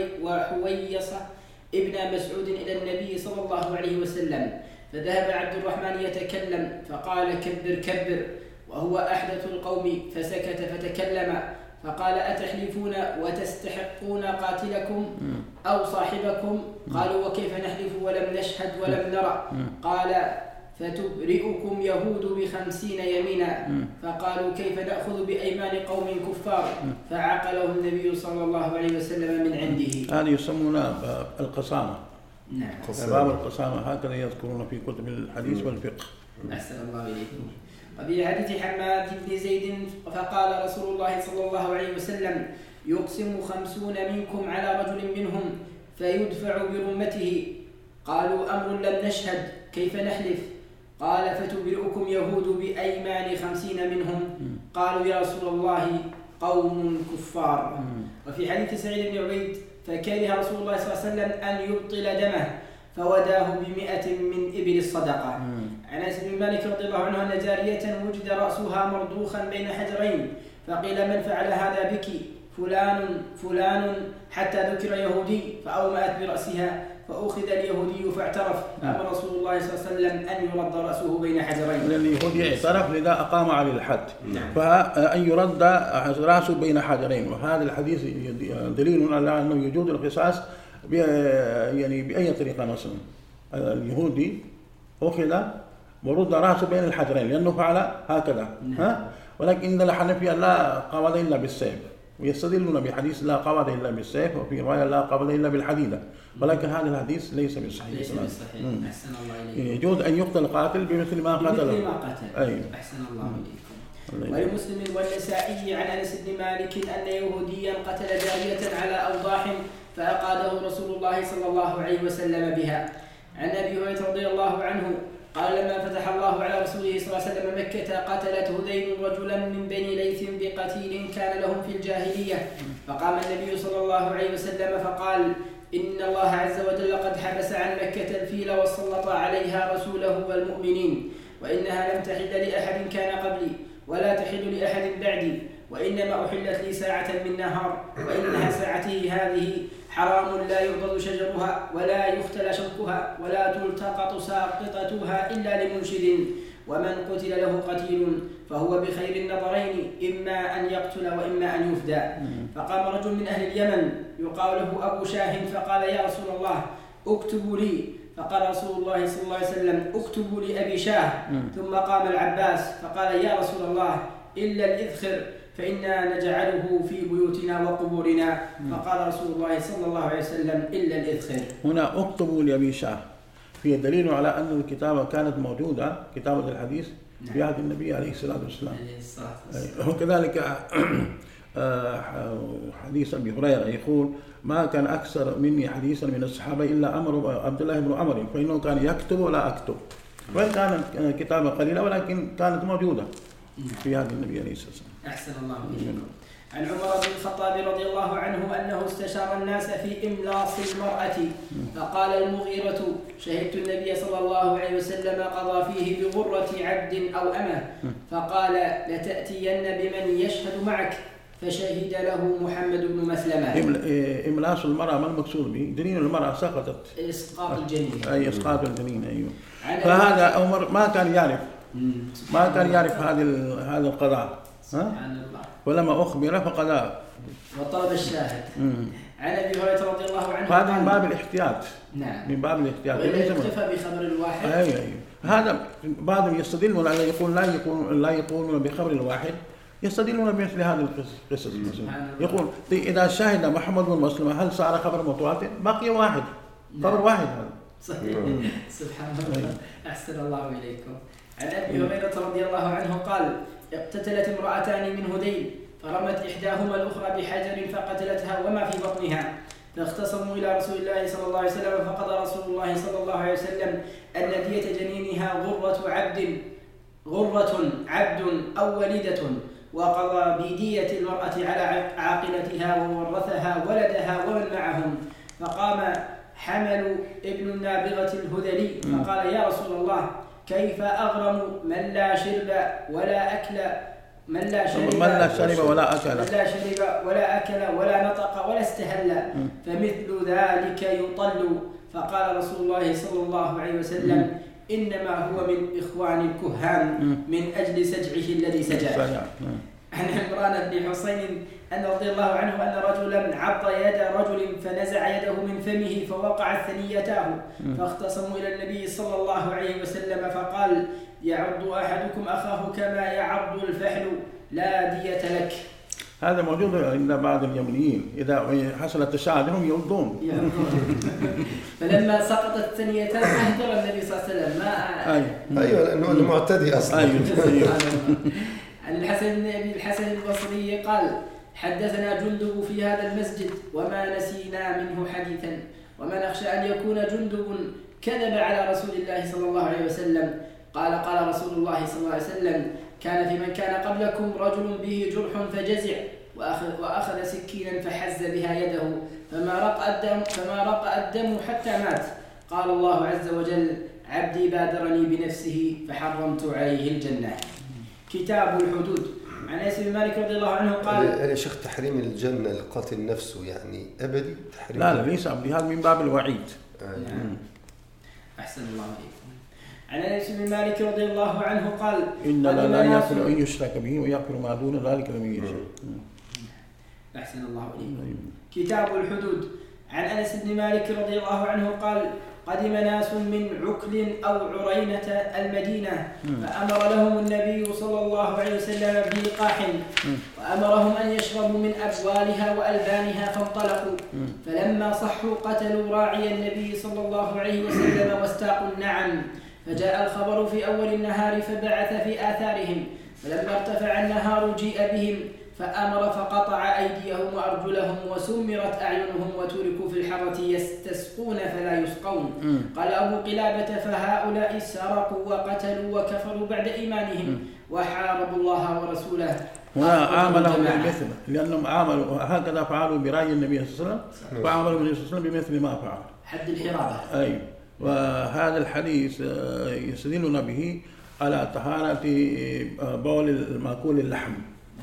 وحويصة ابن مسعود إلى النبي صلى الله عليه وسلم فذهب عبد الرحمن يتكلم فقال كبر كبر وهو أحدث القوم فسكت فتكلم فقال أتحلفون وتستحقون قاتلكم أو صاحبكم قالوا وكيف نحلف ولم نشهد ولم نرى قال فتبرئكم يهود بخمسين يمينا فقالوا كيف نأخذ بأيمان قوم كفار فعقله النبي صلى الله عليه وسلم من عنده. هذه يسمونها القسامة. نعم باب القسامة هكذا يذكرون في كتب الحديث والفقه. أحسن الله إليكم. وفي حديث حماد بن زيد فقال رسول الله صلى الله عليه وسلم يقسم خمسون منكم على رجل منهم فيدفع برمته قالوا أمر لم نشهد كيف نحلف قال فتبرئكم يهود بأيمان خمسين منهم قالوا يا رسول الله قوم كفار. وفي حديث سعيد بن عبيد فكره رسول الله صلى الله عليه وسلم أن يبطل دمه فوداه بمئة من إبل الصدقة. عن أنس بن مالك رضي الله عنه أن جارية وجد رأسها مرضوخا بين حجرين فقيل من فعل هذا بك فلان فلان حتى ذكر يهودي فأومأت برأسها فأخذ اليهودي فاعترف فأمر رسول الله صلى الله عليه وسلم أن يرد رأسه بين حجرين. اليهودي اعترف لذا أقام عليه الحد فأن يرد رأسه بين حجرين وهذا الحديث دليل على أنه يجوز القصاص يعني بأي طريقة مثلا اليهودي أخذ ورد رأسه بين الحجرين لأنه فعل هكذا ها ولكن إن الحنفية لا قاموا إلا بالسيف ويستدلون بحديث لا قبض إلا بالسيف، وفي رواية لا قبض إلا بالحديدة، ولكن هذا الحديث ليس بصحيح. ليس بصحيح. أحسن الله إليك. يجوز أن يقتل قاتل بمثل ما قتل. بمثل ما قتل. أيوه. أحسن الله إليكم. ولمسلم والنسائي عن أنس بن مالك أن يهوديا قتل جارية على أوضاح فأقاده رسول الله صلى الله عليه وسلم بها. عن أبي هريرة رضي الله عنه قال لما فتح الله على رسوله صلى الله عليه وسلم مكة قتلت هذيل رجلا من بني ليث بقتيل كان لهم في الجاهلية، فقام النبي صلى الله عليه وسلم فقال إن الله عز وجل قد حبس عن مكة الفيل وسلط عليها رسوله والمؤمنين، وإنها لم تحل لأحد كان قبلي ولا تحل لأحد بعدي، وإنما أحلت لي ساعة من نهار، وإنها ساعتي هذه حرام لا يعضد شجرها ولا يختل شوكها ولا تلتقط ساقطتها إلا لمنشد، ومن قتل له قتيل فهو بخير النظرين إما أن يقتل وإما أن يفدى. فقام رجل من أهل اليمن يقال له أبو شاه فقال يا رسول الله اكتبوا لي، فقال رسول الله صلى الله عليه وسلم اكتبوا لأبي شاه. ثم قام العباس فقال يا رسول الله إلا الإذخر فإنا نجعله في بيوتنا وقبورنا، فقال رسول الله صلى الله عليه وسلم إلا الإذخر. هنا اكتبوا لأبي شاه فيه دليل على أن الكتابة كانت موجودة، كتابة الحديث في عهد النبي عليه الصلاة والسلام. وكذلك حديث أبي هريرة يقول ما كان أكثر مني حديثا من الصحابة إلا أمر عبد الله بن عمر فإنه كان يكتب ولا أكتب، وإن كانت كتابة قليلة ولكن كانت موجودة في عهد النبي عليه الصلاة والسلام. أحسن الله إليكم. عن عمر بن الخطاب رضي الله عنه أنه استشار الناس في إملاص المرأة، فقال المغيرة شهدت النبي صلى الله عليه وسلم قضى فيه بغرة عبد أو أمة، فقال لتأتين بمن يشهد معك، فشهد له محمد بن مسلمة. إملاص المرأة ما المقصود به؟ جنين المرأة سقطت. إسقاط الجنين. أي إسقاط الجنين. أيوه. فهذا عمر ما كان يعرف ما كان يعرف هذا هذا القضاء. سبحان الله. ولما أخبر فقضى وطلب الشاهد. عن أبي هريرة رضي الله عنه هذا من باب الاحتياط. نعم. من باب الاحتياط. وإذا اكتفى بخبر الواحد. أيوه أيوه. هذا بعضهم يستدلون على يقول لا يقول لا يقولون بخبر الواحد، يستدلون بمثل هذه القصص. يقول إذا شهد محمد بن مسلمة هل صار خبر متواتر؟ بقي واحد، خبر واحد هذا. صحيح. سبحان الله. أحسن الله إليكم. عن أبي هريرة رضي الله عنه قال اقتتلت امرأتان من هذيل فرمت إحداهما الأخرى بحجر فقتلتها وما في بطنها، فاختصموا إلى رسول الله صلى الله عليه وسلم، فقضى رسول الله صلى الله عليه وسلم أن دية جنينها غرة عبد غرة عبد أو وليدة، وقضى بدية المرأة على عاقلتها وورثها ولدها ومن معهم. فقام حمل ابن النابغة الهذلي فقال يا رسول الله كيف أغرم من لا شرب ولا أكل من لا شرب, من لا شرب ولا أكل من لا شرب ولا أكل ولا نطق ولا استهل، فمثل ذلك يطل. فقال رسول الله صلى الله عليه وسلم إنما هو من إخوان الكهان من أجل سجعه الذي سجع. عن عمران بن حسين أن رضي الله عنه أن رجلا عض يد رجل فنزع يده من فمه فوقعت ثنيتاه، فاختصموا إلى النبي صلى الله عليه وسلم فقال يعض أحدكم أخاه كما يعض الفحل لا دية لك. هذا موجود عند بعض اليمنيين إذا حصل تشاعر هم يلضون. فلما سقطت الثنيتان أهدر النبي صلى الله عليه وسلم ما أيوه أيوة لأنه المعتدي أصلا. أيوه. عن الحسن بن أبي الحسن البصري قال حدثنا جندب في هذا المسجد وما نسينا منه حديثا، وما نخشى أن يكون جندب كذب على رسول الله صلى الله عليه وسلم. قال قال رسول الله صلى الله عليه وسلم كان في من كان قبلكم رجل به جرح فجزع وأخذ, وأخذ سكينا فحز بها يده فما رقى الدم, فما رقى الدم حتى مات. قال الله عز وجل عبدي بادرني بنفسه فحرمت عليه الجنة. كتاب الحدود. عن أنس بن مالك رضي الله عنه قال يا شيخ تحريم الجنة القتل نفسه يعني أبدي تحريم؟ لا لا ليس أبدي، هذا من باب الوعيد. نعم. أحسن الله عليكم. عن أنس بن مالك رضي الله عنه قال إن لا يغفر أن يشرك به ويغفر ما دون ذلك لمن يشاء. أحسن الله عليكم. كتاب الحدود. عن أنس بن مالك رضي الله عنه قال قدم ناس من عكل أو عرينة المدينة فأمر لهم النبي صلى الله عليه وسلم بلقاح وأمرهم أن يشربوا من أبوالها وألبانها فانطلقوا فلما صحوا قتلوا راعي النبي صلى الله عليه وسلم واستاقوا النعم فجاء الخبر في أول النهار فبعث في آثارهم فلما ارتفع النهار جيء بهم فأمر فقطع أيديهم وأرجلهم وسمرت أعينهم وتركوا في الحرة يستسقون فلا يسقون. قال أبو قلابة فهؤلاء سرقوا وقتلوا وكفروا بعد إيمانهم وحاربوا الله ورسوله. هنا عاملهم بالمثل لأنهم عاملوا هكذا فعلوا برأي النبي صلى الله عليه وسلم فعملوا النبي صلى الله عليه وسلم بمثل ما فعل حد الحرابة. أي وهذا الحديث يستدلون به على طهارة بول المأكول اللحم.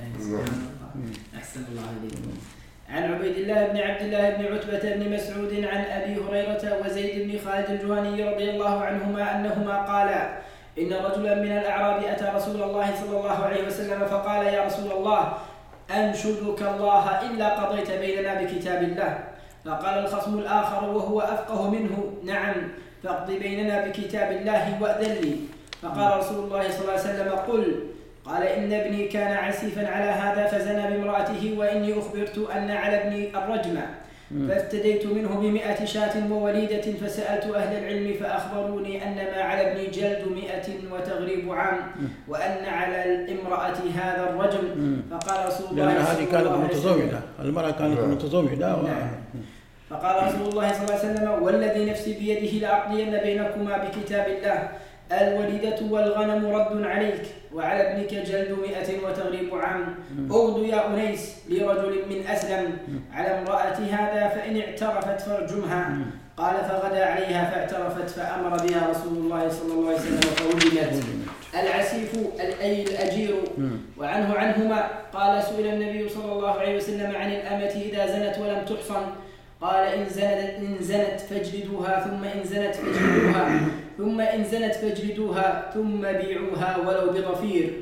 أحسن الله عليكم. عن عبيد الله بن عبد الله بن عتبة بن مسعود عن أبي هريرة وزيد بن خالد الجهني رضي الله عنهما أنهما قالا إن رجلا من الأعراب أتى رسول الله صلى الله عليه وسلم فقال يا رسول الله أنشدك الله إلا قضيت بيننا بكتاب الله. فقال الخصم الآخر وهو أفقه منه نعم فاقض بيننا بكتاب الله وأذن لي. فقال رسول الله صلى الله عليه وسلم قل قال إن ابني كان عسيفا على هذا فزنى بامرأته وإني أخبرت أن على ابني الرجم فافتديت منه بمئة شاة ووليدة فسألت أهل العلم فأخبروني أن ما على ابني جلد مئة وتغريب عام وأن على الامرأة هذا الرجم. فقال رسول الله لأن هذه كانت متزوجة المرأة كانت متزوجة و... فقال رسول الله صلى الله عليه وسلم والذي نفسي بيده لأقضين بينكما بكتاب الله الوليدة والغنم رد عليك وعلى ابنك جلد مئة وتغريب عام. أغد يا أنيس لرجل من أسلم على امرأة هذا فإن اعترفت فارجمها. قال فغدا عليها فاعترفت فأمر بها رسول الله صلى الله عليه وسلم فوجدت. العسيف أي الأجير. وعنه عنهما قال سئل النبي صلى الله عليه وسلم عن الأمة إذا زنت ولم تحصن قال إن زنت, إن زنت فاجلدوها ثم إن زنت فاجلدوها ثم إن زنت فاجلدوها ثم بيعوها ولو بضفير.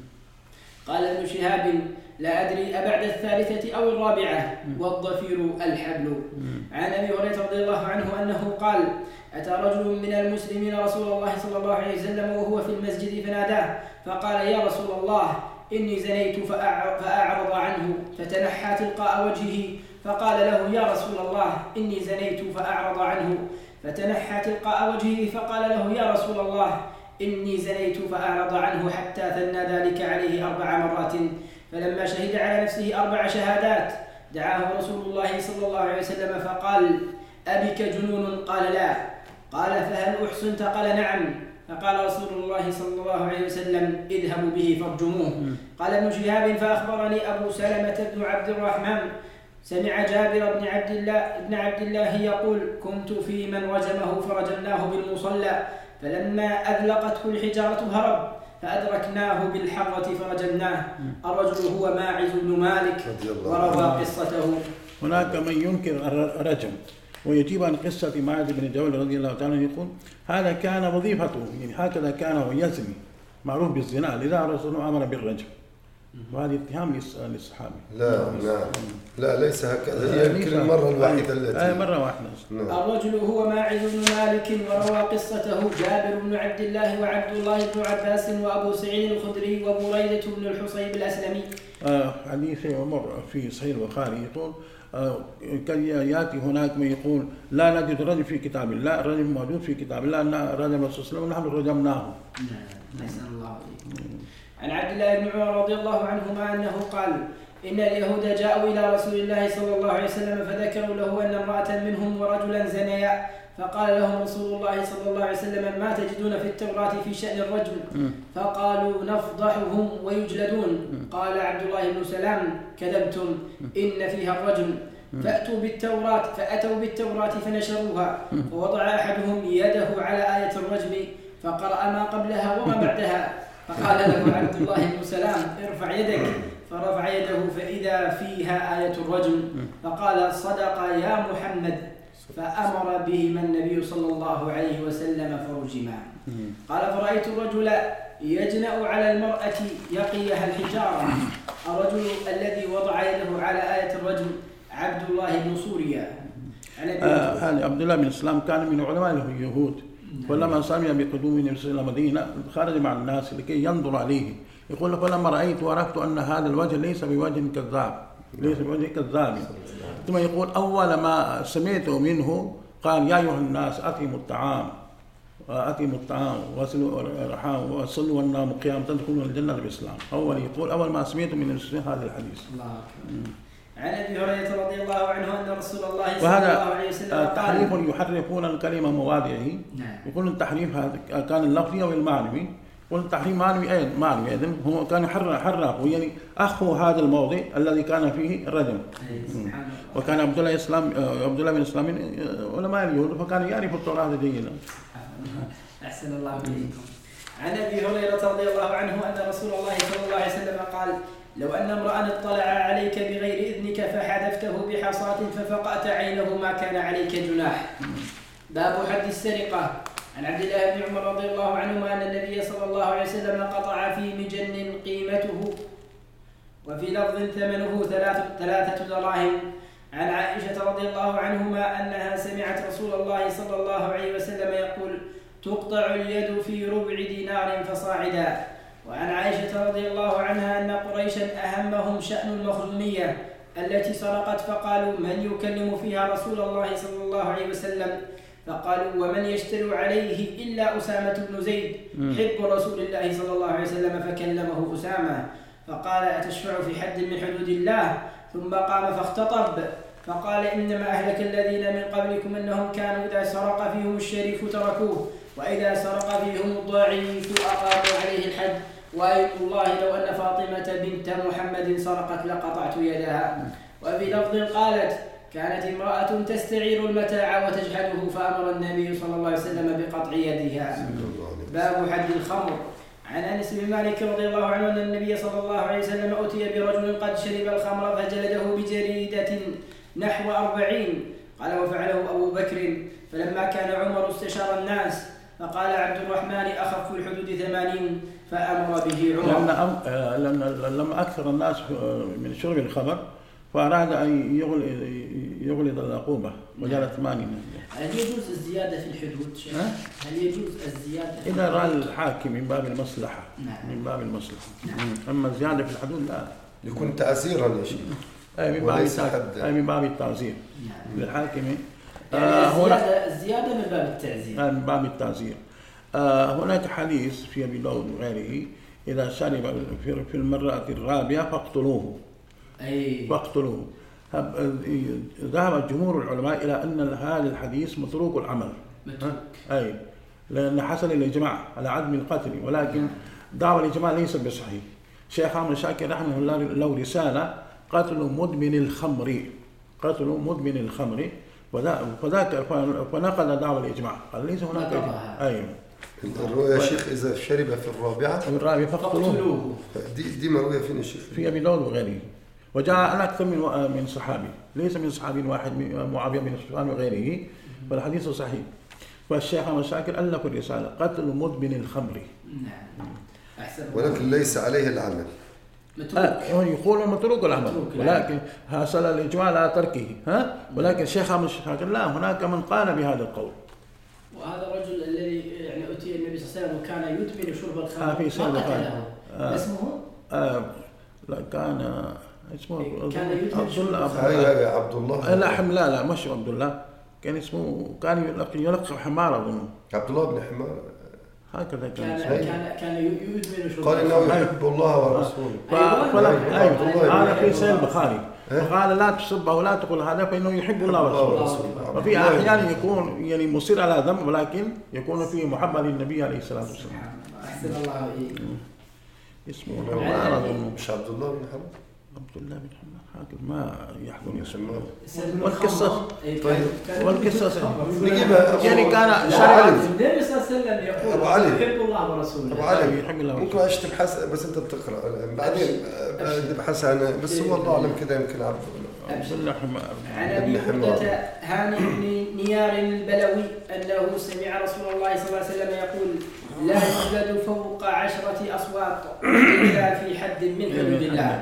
قال ابن شهاب لا أدري أبعد الثالثة أو الرابعة والضفير الحبل. عن أبي هريرة رضي الله عنه أنه قال أتى رجل من المسلمين رسول الله صلى الله عليه وسلم وهو في المسجد فناداه فقال يا رسول الله إني زنيت فأعرض عنه فتنحى تلقاء وجهه فقال له يا رسول الله إني زنيت فأعرض عنه فتنحى تلقاء وجهه فقال له يا رسول الله إني زنيت فأعرض عنه حتى ثنى ذلك عليه أربع مرات فلما شهد على نفسه أربع شهادات دعاه رسول الله صلى الله عليه وسلم فقال أبك جنون؟ قال لا. قال فهل أحسنت؟ قال نعم. فقال رسول الله صلى الله عليه وسلم اذهبوا به فارجموه. قال ابن شهاب فأخبرني أبو سلمة بن عبد الرحمن سمع جابر بن عبد الله بن عبد الله يقول كنت في من رجمه فرجمناه بالمصلى فلما أذلقته الحجارة هرب فأدركناه بالحرة فرجمناه. الرجل هو ماعز بن مالك وروى قصته. هناك من ينكر الرجم ويجيب عن قصة ماعز بن جبل رضي الله تعالى عنه يقول هذا كان وظيفته يعني هكذا كان ويزني معروف بالزنا لذا الرسول أمر بالرجم وهذه اتهام للصحابي. لا لا لا ليس هكذا يمكن المرة الواحدة التي أي مرة واحدة. الرجل هو ماعز بن مالك وروى قصته جابر بن عبد الله وعبد الله بن عباس وأبو سعيد الخدري وبريدة بن الحصيب الأسلمي. آه حديث عمر في صحيح البخاري يقول آه كان يأتي هناك من يقول لا نجد الرجم في كتاب الله الرجم موجود في كتاب الله أن رجم الرسول صلى الله عليه وسلم ونحن رجمناه. أحسن الله عليكم. عن عبد الله بن عمر رضي الله عنهما أنه قال إن اليهود جاءوا إلى رسول الله صلى الله عليه وسلم فذكروا له أن امرأة منهم ورجلا زنيا فقال لهم رسول الله صلى الله عليه وسلم ما تجدون في التوراة في شأن الرجم؟ فقالوا نفضحهم ويجلدون. قال عبد الله بن سلام كذبتم إن فيها الرجم. فأتوا بالتوراة فأتوا بالتوراة فنشروها فوضع أحدهم يده على آية الرجم فقرأ ما قبلها وما بعدها فقال له عبد الله بن سلام ارفع يدك فرفع يده فإذا فيها آية الرجم فقال صدق يا محمد فأمر بهما النبي صلى الله عليه وسلم فرجما. قال فرأيت الرجل يجنأ على المرأة يقيها الحجارة. الرجل الذي وضع يده على آية الرجم عبد الله بن سوريا. هذا عبد الله بن سلام كان من علماء اليهود، فلما سمع بقدوم النبي صلى الله عليه وسلم المدينة خرج مع الناس لكي ينظر عليه. يقول فلما رأيت وعرفت أن هذا الوجه ليس بوجه كذاب، ليس بوجه كذاب. ثم يقول أول ما سمعته منه قال يا أيها الناس أطعموا الطعام أطعموا الطعام وصلوا الرحام وصلوا والنام قيام تدخلون الجنة بالإسلام. أول يقول أول ما سمعته من هذا الحديث. الله أكبر. عن أبي هريرة رضي الله عنه أن رسول الله صلى الله عليه وسلم قال تحريف يحرفون الكلمة مواضعه. يقول التحريف هذا كان اللفظي أو المعنوي، والتحريف معنوي أيضا معنوي أيضا هو كان حرفه يعني أخو هذا الموضع الذي كان فيه الرجم. وكان عبد الله إسلام عبد الله بن إسلام علماء اليهود فكان يعرف التوراة جيدا. أحسن الله إليكم. عن أبي هريرة رضي الله عنه أن رسول الله صلى الله عليه وسلم قال لو أن امرأ اطلع عليك بغير إذنك فحذفته بحصاة ففقأت عينه ما كان عليك جناح. باب حد السرقة. عن عبد الله بن عمر رضي الله عنهما أن النبي صلى الله عليه وسلم قطع في مجن قيمته وفي لفظ ثمنه ثلاثة دراهم. عن عائشة رضي الله عنهما أنها سمعت رسول الله صلى الله عليه وسلم يقول تقطع اليد في ربع دينار فصاعدا. وعن عائشة رضي الله عنها أن قريشا أهمهم شأن المخزومية التي سرقت فقالوا من يكلم فيها رسول الله صلى الله عليه وسلم؟ فقالوا ومن يشتري عليه إلا أسامة بن زيد حب رسول الله صلى الله عليه وسلم فكلمه أسامة فقال أتشفع في حد من حدود الله؟ ثم قام فاختطب فقال إنما أهلك الذين من قبلكم أنهم كانوا إذا سرق فيهم الشريف تركوه وإذا سرق فيهم الضعيف أقاموا عليه الحد وأيم الله لو أن فاطمة بنت محمد سرقت لقطعت يدها. وفي لفظ قالت كانت امرأة تستعير المتاع وتجحده فأمر النبي صلى الله عليه وسلم بقطع يدها. باب حد الخمر. عن أنس بن مالك رضي الله عنه أن النبي صلى الله عليه وسلم أتي برجل قد شرب الخمر فجلده بجريدة نحو أربعين. قال وفعله أبو بكر. فلما كان عمر استشار الناس فقال عبد الرحمن أخف الحدود ثمانين فأمر به عمر. لأن لما أكثر الناس من شرب الخمر فأراد أن يغلظ العقوبة وجعل ثمانين. هل يجوز الزيادة في الحدود شيخ؟ هل يجوز الزيادة؟ إذا رأى الحاكم من باب المصلحة. نعم. من باب المصلحة. نعم. أما الزيادة في الحدود لا. يكون تعزيرا يا شيخ. أي من باب أي من باب التعزير. نعم. للحاكم. يعني آه الزيادة, الزيادة من باب التعزير. آه من باب التعزير. آه هناك حديث في أبي داود وغيره إذا شرب في المرة الرابعة فاقتلوه. أي. فاقتلوه. ذهب جمهور العلماء إلى أن هذا الحديث متروك العمل. متروك. أي لأن حصل الإجماع على عدم القتل ولكن دعوى الإجماع ليس بصحيح. شيخ عمرو شاكر رحمه الله له رسالة قتل مدمن الخمر قتل مدمن الخمر فذاك فنقض دعوى الإجماع قال ليس هناك إجماع. أيوه. الرؤيا يا شيخ إذا شرب في الرابعة في الرابعة فاقتلوه. دي دي مروية فين يا شيخ؟ في أبي داود وغيره. وجاء عن أكثر من من صحابي ليس من صحابي واحد معاوية بن سفيان وغيره فالحديث صحيح. فالشيخ عمرو شاكر ألف الرسالة قتل مدمن الخمر. نعم. أحسن. ولكن ليس عليه العمل. آه يقول متروك العمل ولكن حصل الإجماع على تركه ها ولكن الشيخ عمرو شاكر لا هناك من قال بهذا القول. وهذا الرجل الذي يعني أتي النبي صلى الله عليه وسلم وكان يدمن شرب الخمر. آه في سنة قال. آه اسمه؟ آه لا كان اسمه كان يدمن عبد الله. أيوة عبد الله. لا حم لا لا مش عبد الله كان اسمه كان يلقب حمار أظن. عبد الله بن حمار. هكذا كان كان كان كان يدمن شرب. قال إنه يحب الله ورسوله. أيوة. هذا في سنة البخاري. فقال لا تسبه ولا تقول هذا فإنه يحب الله ورسوله. وفي أحيان يكون يعني مصير على ذنب ولكن يكون فيه محبة للنبي عليه الصلاة والسلام. أحسن الله إليك. اسمه مش عبد الله بن حمار. عبد الله بن حمار هكذا ما يحضر اسمه. والقصة طيب والقصة نجيبها يعني كان شارع النبي صلى الله عليه وسلم يقول أبو علي يحب الله ورسوله. أبو علي يحب الله ممكن عايش تبحث بس أنت بتقرأ بعدين تبحث عنه بس هو الله أعلم كذا يمكن عبد الله حمار. عن أبي بردة هاني بن نيار البلوي أنه سمع رسول الله صلى الله عليه وسلم يقول لا يولد فوق عشرة أصوات إلا في حد من حدود الله.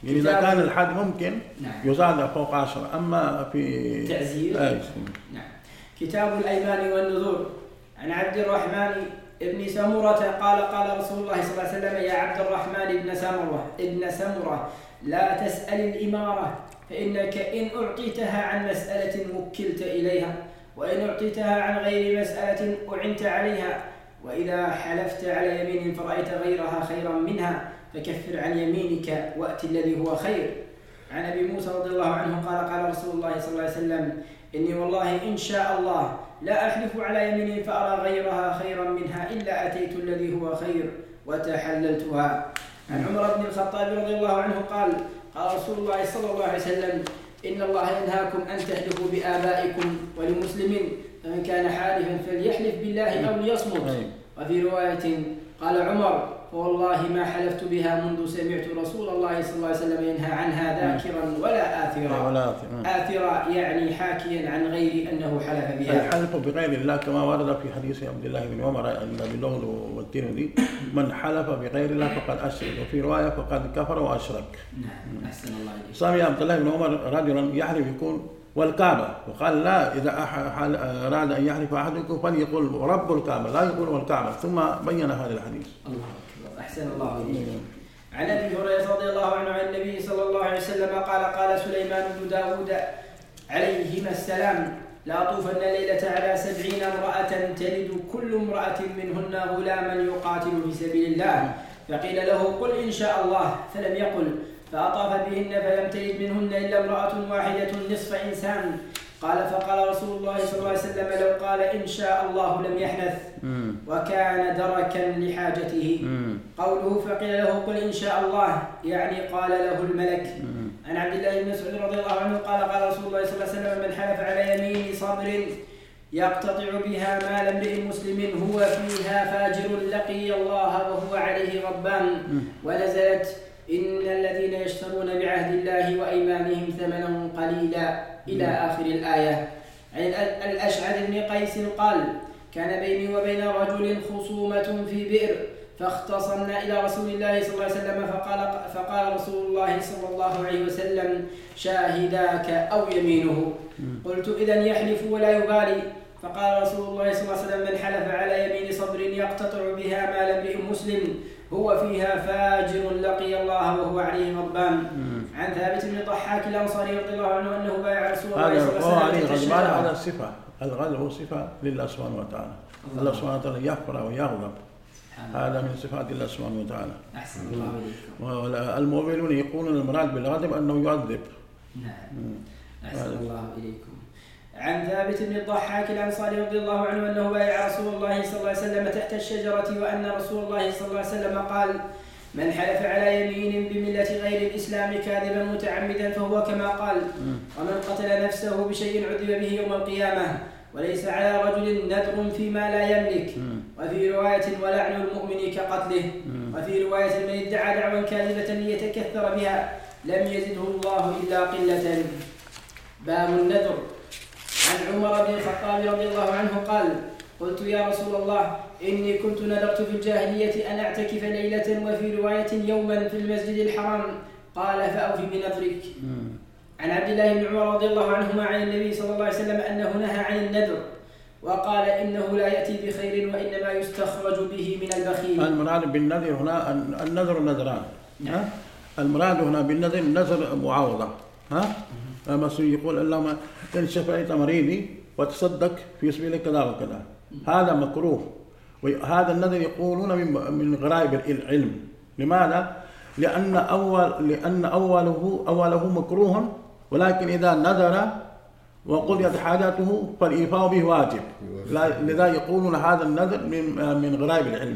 يعني إذا كان الحد ممكن نعم. يزاد فوق عشرة، أما في تعزير آه. نعم. كتاب الأيمان والنذور. عن عبد الرحمن ابن سمرة قال قال رسول الله صلى الله عليه وسلم: يا عبد الرحمن ابن سمرة ابن سمرة لا تسأل الإمارة، فإنك إن أعطيتها عن مسألة وكلت إليها، وإن أعطيتها عن غير مسألة أعنت عليها، وإذا حلفت على يمين فرأيت غيرها خيرا منها فكفر عن يمينك وأت الذي هو خير. عن أبي موسى رضي الله عنه قال قال رسول الله صلى الله عليه وسلم: إني والله إن شاء الله لا أحلف على يمين فأرى غيرها خيرا منها إلا أتيت الذي هو خير وتحللتها. عن عمر بن الخطاب رضي الله عنه قال قال رسول الله صلى الله عليه وسلم: إن الله ينهاكم أن تحلفوا بآبائكم. ولمسلم: فمن كان حالفا فليحلف بالله أو ليصمت. وفي رواية قال عمر: فوالله ما حلفت بها منذ سمعت رسول الله صلى الله عليه وسلم ينهى عنها ذاكرا ولا آثرا. آثرا يعني حاكيا عن غير أنه حلف بها. الحلف بغير الله كما ورد في حديث عبد الله بن عمر عند أبي داود والترمذي: من حلف بغير الله فقد أشرك، وفي رواية فقد كفر وأشرك. نعم أحسن الله إليك. سمع عبد الله بن عمر رجلا يحلف يكون والكعبة، وقال: لا، إذا أراد أن يحلف أحدكم فليقل رب الكعبة، لا يقول والكعبة، ثم بين هذا الحديث. الله أكبر. أحسن الله إليك. عن أبي هريرة رضي الله عنه عن النبي صلى الله عليه وسلم قال قال سليمان بن داود عليهما السلام: لأطوفن ليلة على سبعين امرأة تلد كل امرأة منهن غلاما يقاتل في سبيل الله، فقيل له: قل إن شاء الله، فلم يقل، فأطاف بهن فلم تلد منهن إلا امرأة واحدة نصف إنسان. قال فقال رسول الله صلى الله عليه وسلم: لو قال إن شاء الله لم يحنث، وكان دركا لحاجته. قوله فقيل له: قل إن شاء الله، يعني قال له الملك. عن عبد الله بن مسعود رضي الله عنه قال قال رسول الله صلى الله عليه وسلم: من حلف على يمين صبر يقتطع بها مال امرئ مسلم هو فيها فاجر لقي الله وهو عليه غضبان. ونزلت: إن الذين يشترون بعهد الله وأيمانهم ثمنا قليلا إلى آخر الآية. عن الأشعث بن قيس قال: كان بيني وبين رجل خصومة في بئر، فاختصمنا إلى رسول الله صلى الله عليه وسلم، فقال, فقال رسول الله صلى الله عليه وسلم: شاهداك أو يمينه. قلت: إذن يحلف ولا يبالي. فقال رسول الله صلى الله عليه وسلم: من حلف على يمين صبر يقتطع بها مال امرئ مسلم هو فيها فاجر لقي الله وهو عليه غضبان. عن ثابت بن ضحاك الأنصاري رضي الله عنه أنه بايع رسول الله صلى الله عليه وسلم. هذا الصفة، الغضب هو صفة لله سبحانه وتعالى. الله سبحانه وتعالى يغفر ويغضب، هذا من صفات الله سبحانه وتعالى. أحسن الله إليكم. المؤمنون يقولون المراد بالغضب أنه يعذب. نعم أحسن الله إليكم. عن ثابت بن الضحاك الأنصاري رضي الله عنه أنه بايع رسول الله صلى الله عليه وسلم تحت الشجرة، وأن رسول الله صلى الله عليه وسلم قال: من حلف على يمين بملة غير الإسلام كاذبا متعمدا فهو كما قال، ومن قتل نفسه بشيء عذب به يوم القيامة، وليس على رجل نذر فيما لا يملك. وفي رواية: ولعن المؤمن كقتله. وفي رواية: من ادعى دعوى كاذبة ليتكثر بها لم يزده الله إلا قلة. باب النذر. عن عمر بن الخطاب رضي الله عنه قال: قلت: يا رسول الله، إني كنت نذرت في الجاهلية أن أعتكف ليلة، وفي رواية يوما في المسجد الحرام. قال: فأوفي بنذرك. عن عبد الله بن عمر رضي الله عنهما عن النبي صلى الله عليه وسلم أنه نهى عن النذر، وقال: إنه لا يأتي بخير وإنما يستخرج به من البخيل. المراد بالنذر هنا النذر نذران. نعم. المراد هنا بالنذر نذر معاوضة. ها؟ المسيح يقول: اللهم إن شفيت مريضي وتصدق في سبيل كذا وكذا، هذا مكروه. وهذا النذر يقولون من من غرائب العلم. لماذا؟ لأن أول لأن أوله أوله مكروه، ولكن إذا نذر وقضيت حاجته فالإيفاء به واجب. لذا يقولون هذا النذر من من غرائب العلم.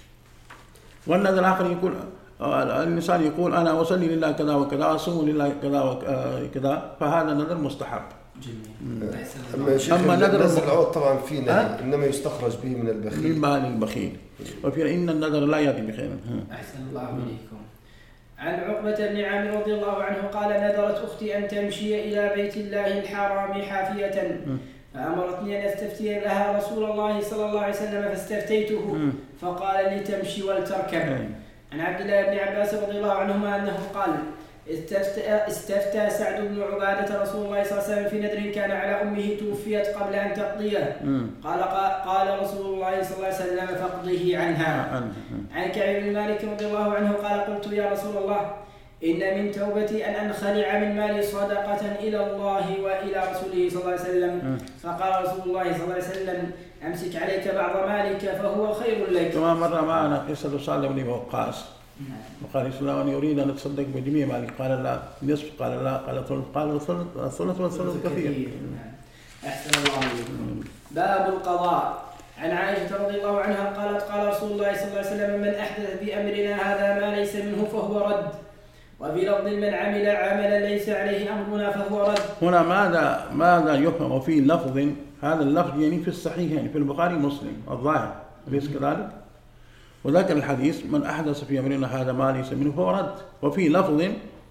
والنذر الآخر يقول الإنسان يقول: أنا أصلي لله كذا وكذا، أصوم لله كذا وكذا، فهذا نذر مستحب. جميل. أما نذر العوض طبعا في نهي، إنما يستخرج به من البخيل. من مال البخيل. وفي إن النذر لا يأتي بخير. أحسن الله إليكم. عن عقبة بن عامر رضي الله عنه قال: نذرت أختي أن تمشي إلى بيت الله الحرام حافية، فأمرتني أن أستفتي لها رسول الله صلى الله عليه وسلم، فاستفتيته فقال لي: تمشي ولتركب. عن عبد الله بن عباس رضي الله عنهما أنه قال: استفتى, استفتى سعد بن عبادة رسول الله صلى الله عليه وسلم في نذر كان على أمه توفيت قبل أن تقضيه. قال قال رسول الله صلى الله عليه وسلم فاقضه عنها. عن كعب بن مالك رضي الله عنه قال قلت يا رسول الله إن من توبتي أن أنخلع من مالي صدقة إلى الله وإلى رسوله صلى الله عليه وسلم. فقال رسول الله صلى الله عليه وسلم أمسك عليك بعض مالك فهو خير لك. كما مر معنا قصة صالح بن وقاص وقال الإسلام يريد أن تصدق بجميع مالك قال لا نصف قال لا قال ثلث قال الثلث والثلث كثير. أحسن الله عليكم. باب القضاء. عن عائشة رضي الله عنها قالت قال رسول الله صلى الله عليه وسلم من أحدث بأمرنا هذا ما ليس منه فهو رد. وفي لفظ من عمل عملا ليس عليه أمرنا فهو رد. هنا ماذا ماذا يفهم في لفظ؟ هذا اللفظ يعني في الصحيحين في البخاري ومسلم الظاهر أليس كذلك؟ وذكر الحديث من أحدث في أمرنا هذا ما ليس منه فهو رد. وفي لفظ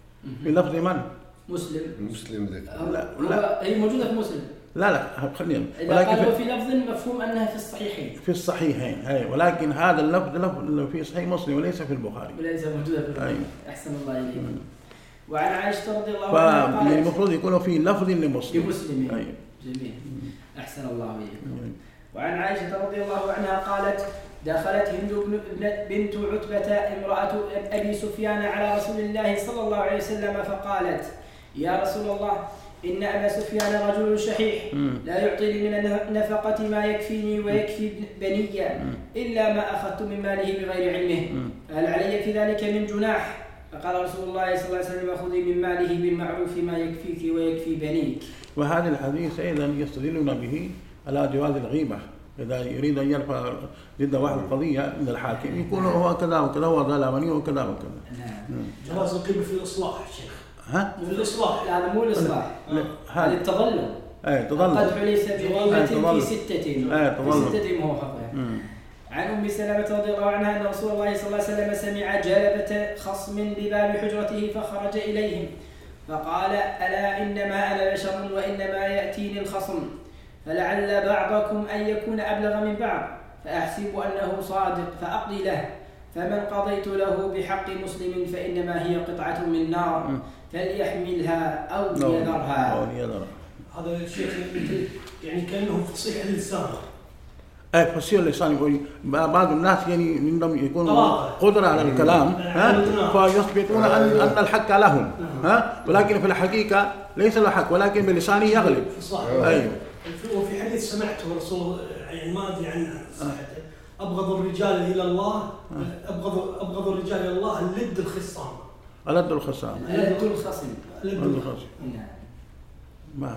في لفظ من؟ مسلم. مسلم ذلك. لا لا هي موجودة في مسلم. لا لا خلينا. ولكن قالوا في لفظ مفهوم أنها في الصحيحين. في الصحيحين أي ولكن هذا اللفظ لفظ في صحيح مسلم وليس في البخاري. وليس موجودة في البخاري. أحسن الله إليكم. وعن عائشة رضي الله عنها قالت يعني المفروض يكون في لفظ لمسلم. لمسلم. أي. جميل. أحسن الله إليكم. وعن عائشة رضي الله عنها قالت دخلت هند بنت عتبة امرأة أبي سفيان على رسول الله صلى الله عليه وسلم فقالت يا رسول الله إن أبا سفيان رجل شحيح لا يعطيني من النفقة ما يكفيني ويكفي بني إلا ما أخذت من ماله بغير علمه فهل علي في ذلك من جناح؟ فقال رسول الله صلى الله عليه وسلم خذي من ماله بالمعروف ما يكفيك ويكفي بنيك. وهذا الحديث أيضا يستدلون به على جواز الغيبة إذا يريد أن يرفع ضد واحد قضية من الحاكم يقول هو كذا وكذا وظلمني وكذا وكذا. نعم. جواز الغيبة في الإصلاح شيخ. ها؟ في الإصلاح. لا هذا مو الإصلاح. هذا التظلم. أي تظلم. قد حليس بغيبة في ستة. أي تظلم. في ستة موحقة. عن أم سلمة رضي الله عنها أن رسول الله صلى الله عليه وسلم سمع جلبة خصم بباب حجرته فخرج إليهم فقال ألا إنما أنا بشر وإنما يأتيني الخصم فلعل بعضكم أن يكون أبلغ من بعض فأحسب أنه صادق فأقضي له فمن قضيت له بحق مسلم فإنما هي قطعة من نار فليحملها أو ليذرها. هذا الشيخ يعني كأنه فصيح اللسان. أي فصيح اللسان. بعض الناس يعني عندهم يكون قدرة على الكلام فيثبتون أن أن الحق لهم ها ولكن في الحقيقة ليس له حق ولكن بلسانه يغلب. أيوه. وفي حديث سمعته رسول يعني ما أدري عن صحته أبغض الرجال إلى الله أبغض أبغض الرجال إلى الله اللد الخصام. اللد الخصام. اللد الخصم. اللد الخصم. ما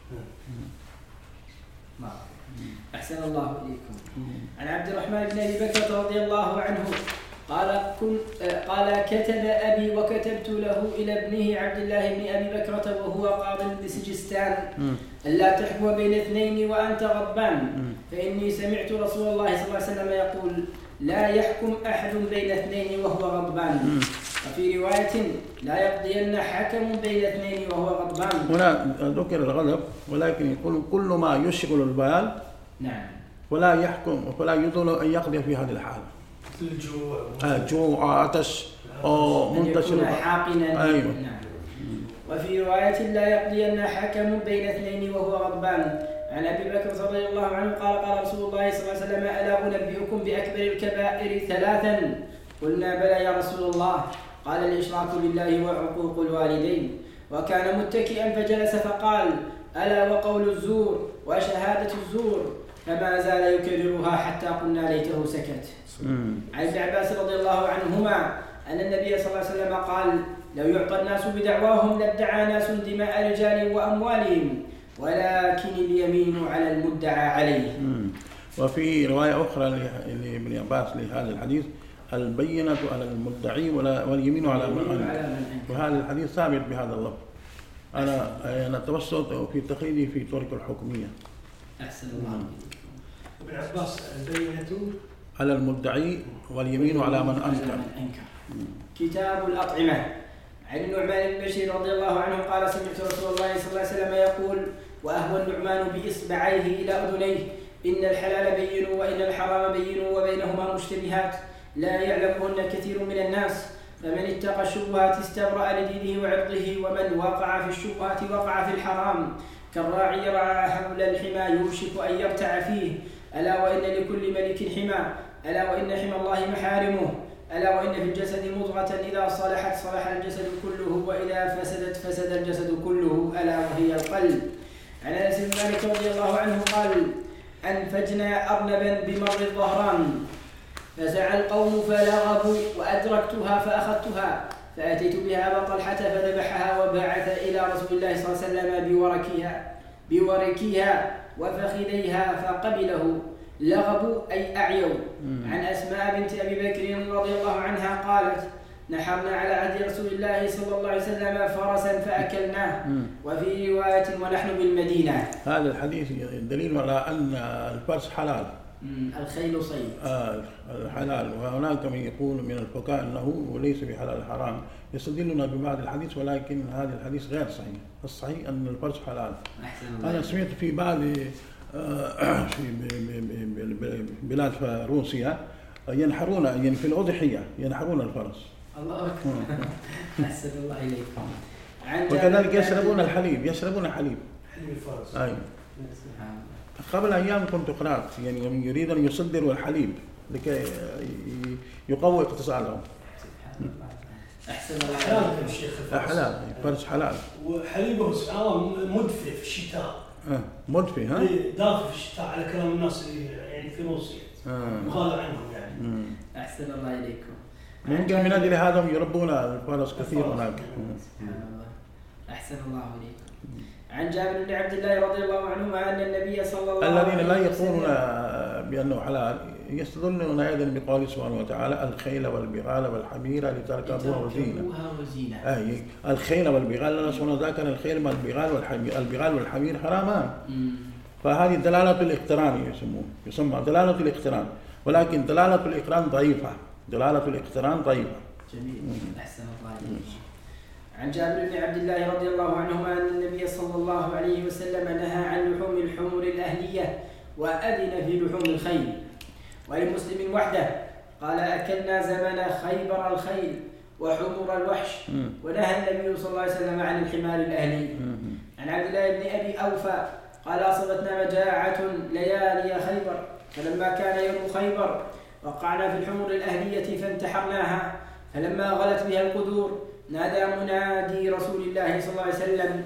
ما أحسن الله إليكم. عن عبد الرحمن بن أبي بكر رضي الله عنه قال كن قال كتب أبي وكتبت له إلى ابنه عبد الله بن أبي بكرة وهو قاض بسجستان ألا تحكم بين اثنين وأنت غضبان فإني سمعت رسول الله صلى الله عليه وسلم يقول لا يحكم أحد بين اثنين وهو غضبان. وفي رواية لا يقضين حكم بين اثنين وهو غضبان. هنا ذكر الغضب ولكن يقول كل ما يشغل البال نعم ولا يحكم ولا يطول أن يقضي في هذه الحالة. الجوع آه جوع عطش أو منتشر حاقنا. أيوة. نعم. وفي رواية لا يقضين حكم بين اثنين وهو غضبان. عن أبي بكر رضي الله عنه قال قال رسول الله صلى الله عليه وسلم ألا أنبئكم بأكبر الكبائر ثلاثا قلنا بلى يا رسول الله قال الإشراك بالله وعقوق الوالدين وكان متكئا فجلس فقال ألا وقول الزور وشهادة الزور فما زال يكررها حتى قلنا ليته سكت. عن ابن عباس رضي الله عنهما أن النبي صلى الله عليه وسلم قال لو يعطى الناس بدعواهم لادعى ناس دماء رجال وأموالهم ولكن اليمين على المدعى عليه. وفي رواية أخرى لابن عباس لهذا الحديث البينة على المدعي واليمين على من أنكر وهذا الحديث ثابت بهذا اللفظ. أنا أنا أتوسط في تقييدي في طرق الحكمية. أحسن الله. ابن عباس البينة على المدعي واليمين على من أنكر. كتاب الأطعمة. عن النعمان بن بشير رضي الله عنه قال سمعت رسول الله صلى الله عليه وسلم يقول وأهوى النعمان بإصبعيه إلى أذنيه إن الحلال بين وإن الحرام بين وبينهما مشتبهات لا يعلمهن كثير من الناس فمن اتقى الشبهات استبرأ لدينه وعرضه، ومن وقع في الشبهات وقع في الحرام. كالراعي يرعى حول الحمى يوشك أن يرتع فيه. ألا وإن لكل ملك حمى، ألا وإن حمى الله محارمه. ألا وإن في الجسد مضغة إذا صلحت صلح الجسد كله، وإذا فسدت فسد الجسد كله، ألا وهي القلب. عن أنس بن مالك رضي الله عنه قال: أنفجنا أرنبا بمر الظهران فسعى القوم فلغبوا، وأدركتها فأخذتها فأتيت بها أبا طلحة فذبحها وبعث إلى رسول الله صلى الله عليه وسلم بوركها بوركيها وفخذيها فقبله. لغبوا أي أعيوا. عن أسماء بنت أبي بكر رضي الله عنها قالت: نحرنا على عهد رسول الله صلى الله عليه وسلم فرسا فأكلناه. وفي رواية ونحن بالمدينة. هذا الحديث دليل على أن الفرس حلال. الخيل صيد. آه حلال. وهناك من يقول من الفقهاء أنه ليس بحلال حرام، يستدلنا ببعض الحديث، ولكن هذا الحديث غير صحيح. الصحيح أن الفرس حلال. أنا سمعت في بعض في بلاد روسيا ينحرون، يعني في الأضحية ينحرون الفرس. الله أكبر. أحسن الله إليكم. وكذلك يشربون الحليب، يشربون حليب. حليب الفرس. أي. قبل أيام كنت قرأت يعني يريد أن يصدروا الحليب لكي يقوي اقتصادهم. أحسن الله حلال يا شيخ. حلال، فرس حلال. وحليبه سبحان الله مدفئ في الشتاء. آه مدفئ ها؟ دافئ في الشتاء على كلام الناس اللي يعني في روسيا. مغالى عنهم يعني. مم. أحسن الله إليكم. ممكن من أجل هذا يربون الفرس كثير هناك. أحسن الله إليكم. عن جابر بن عبد الله رضي الله عنهما أن النبي صلى الله عليه وسلم الذين لا يقولون بأنه حلال يستدلون أيضا بقوله سبحانه وتعالى: الخيل والبغال والحمير لتركبوها وزينة. أي الخيل والبغال، الله سبحانه ذكر الخيل والبغال والحمير، البغال والحمير حرامان. فهذه دلالة الاقتران يسمون يسمى دلالة الاقتران، ولكن دلالة الاقتران ضعيفة. دلالة الاقتران ضعيفة. جميل. أحسن الله إليك. عن جابر بن عبد الله رضي الله عنهما أن النبي صلى الله عليه وسلم نهى عن لحوم الحمر الأهلية وأذن في لحوم الخيل. ولمسلم وحده قال: أكلنا زمن خيبر الخيل وحمر الوحش. ونهى النبي صلى الله عليه وسلم عن الحمار الأهلي. عن عبد الله بن أبي أوفى قال: أصبتنا مجاعة ليالي خيبر، فلما كان يوم خيبر وقعنا في الحمر الأهلية فانتحرناها، فلما غلت بها القدور نادى منادي رسول الله صلى الله عليه وسلم: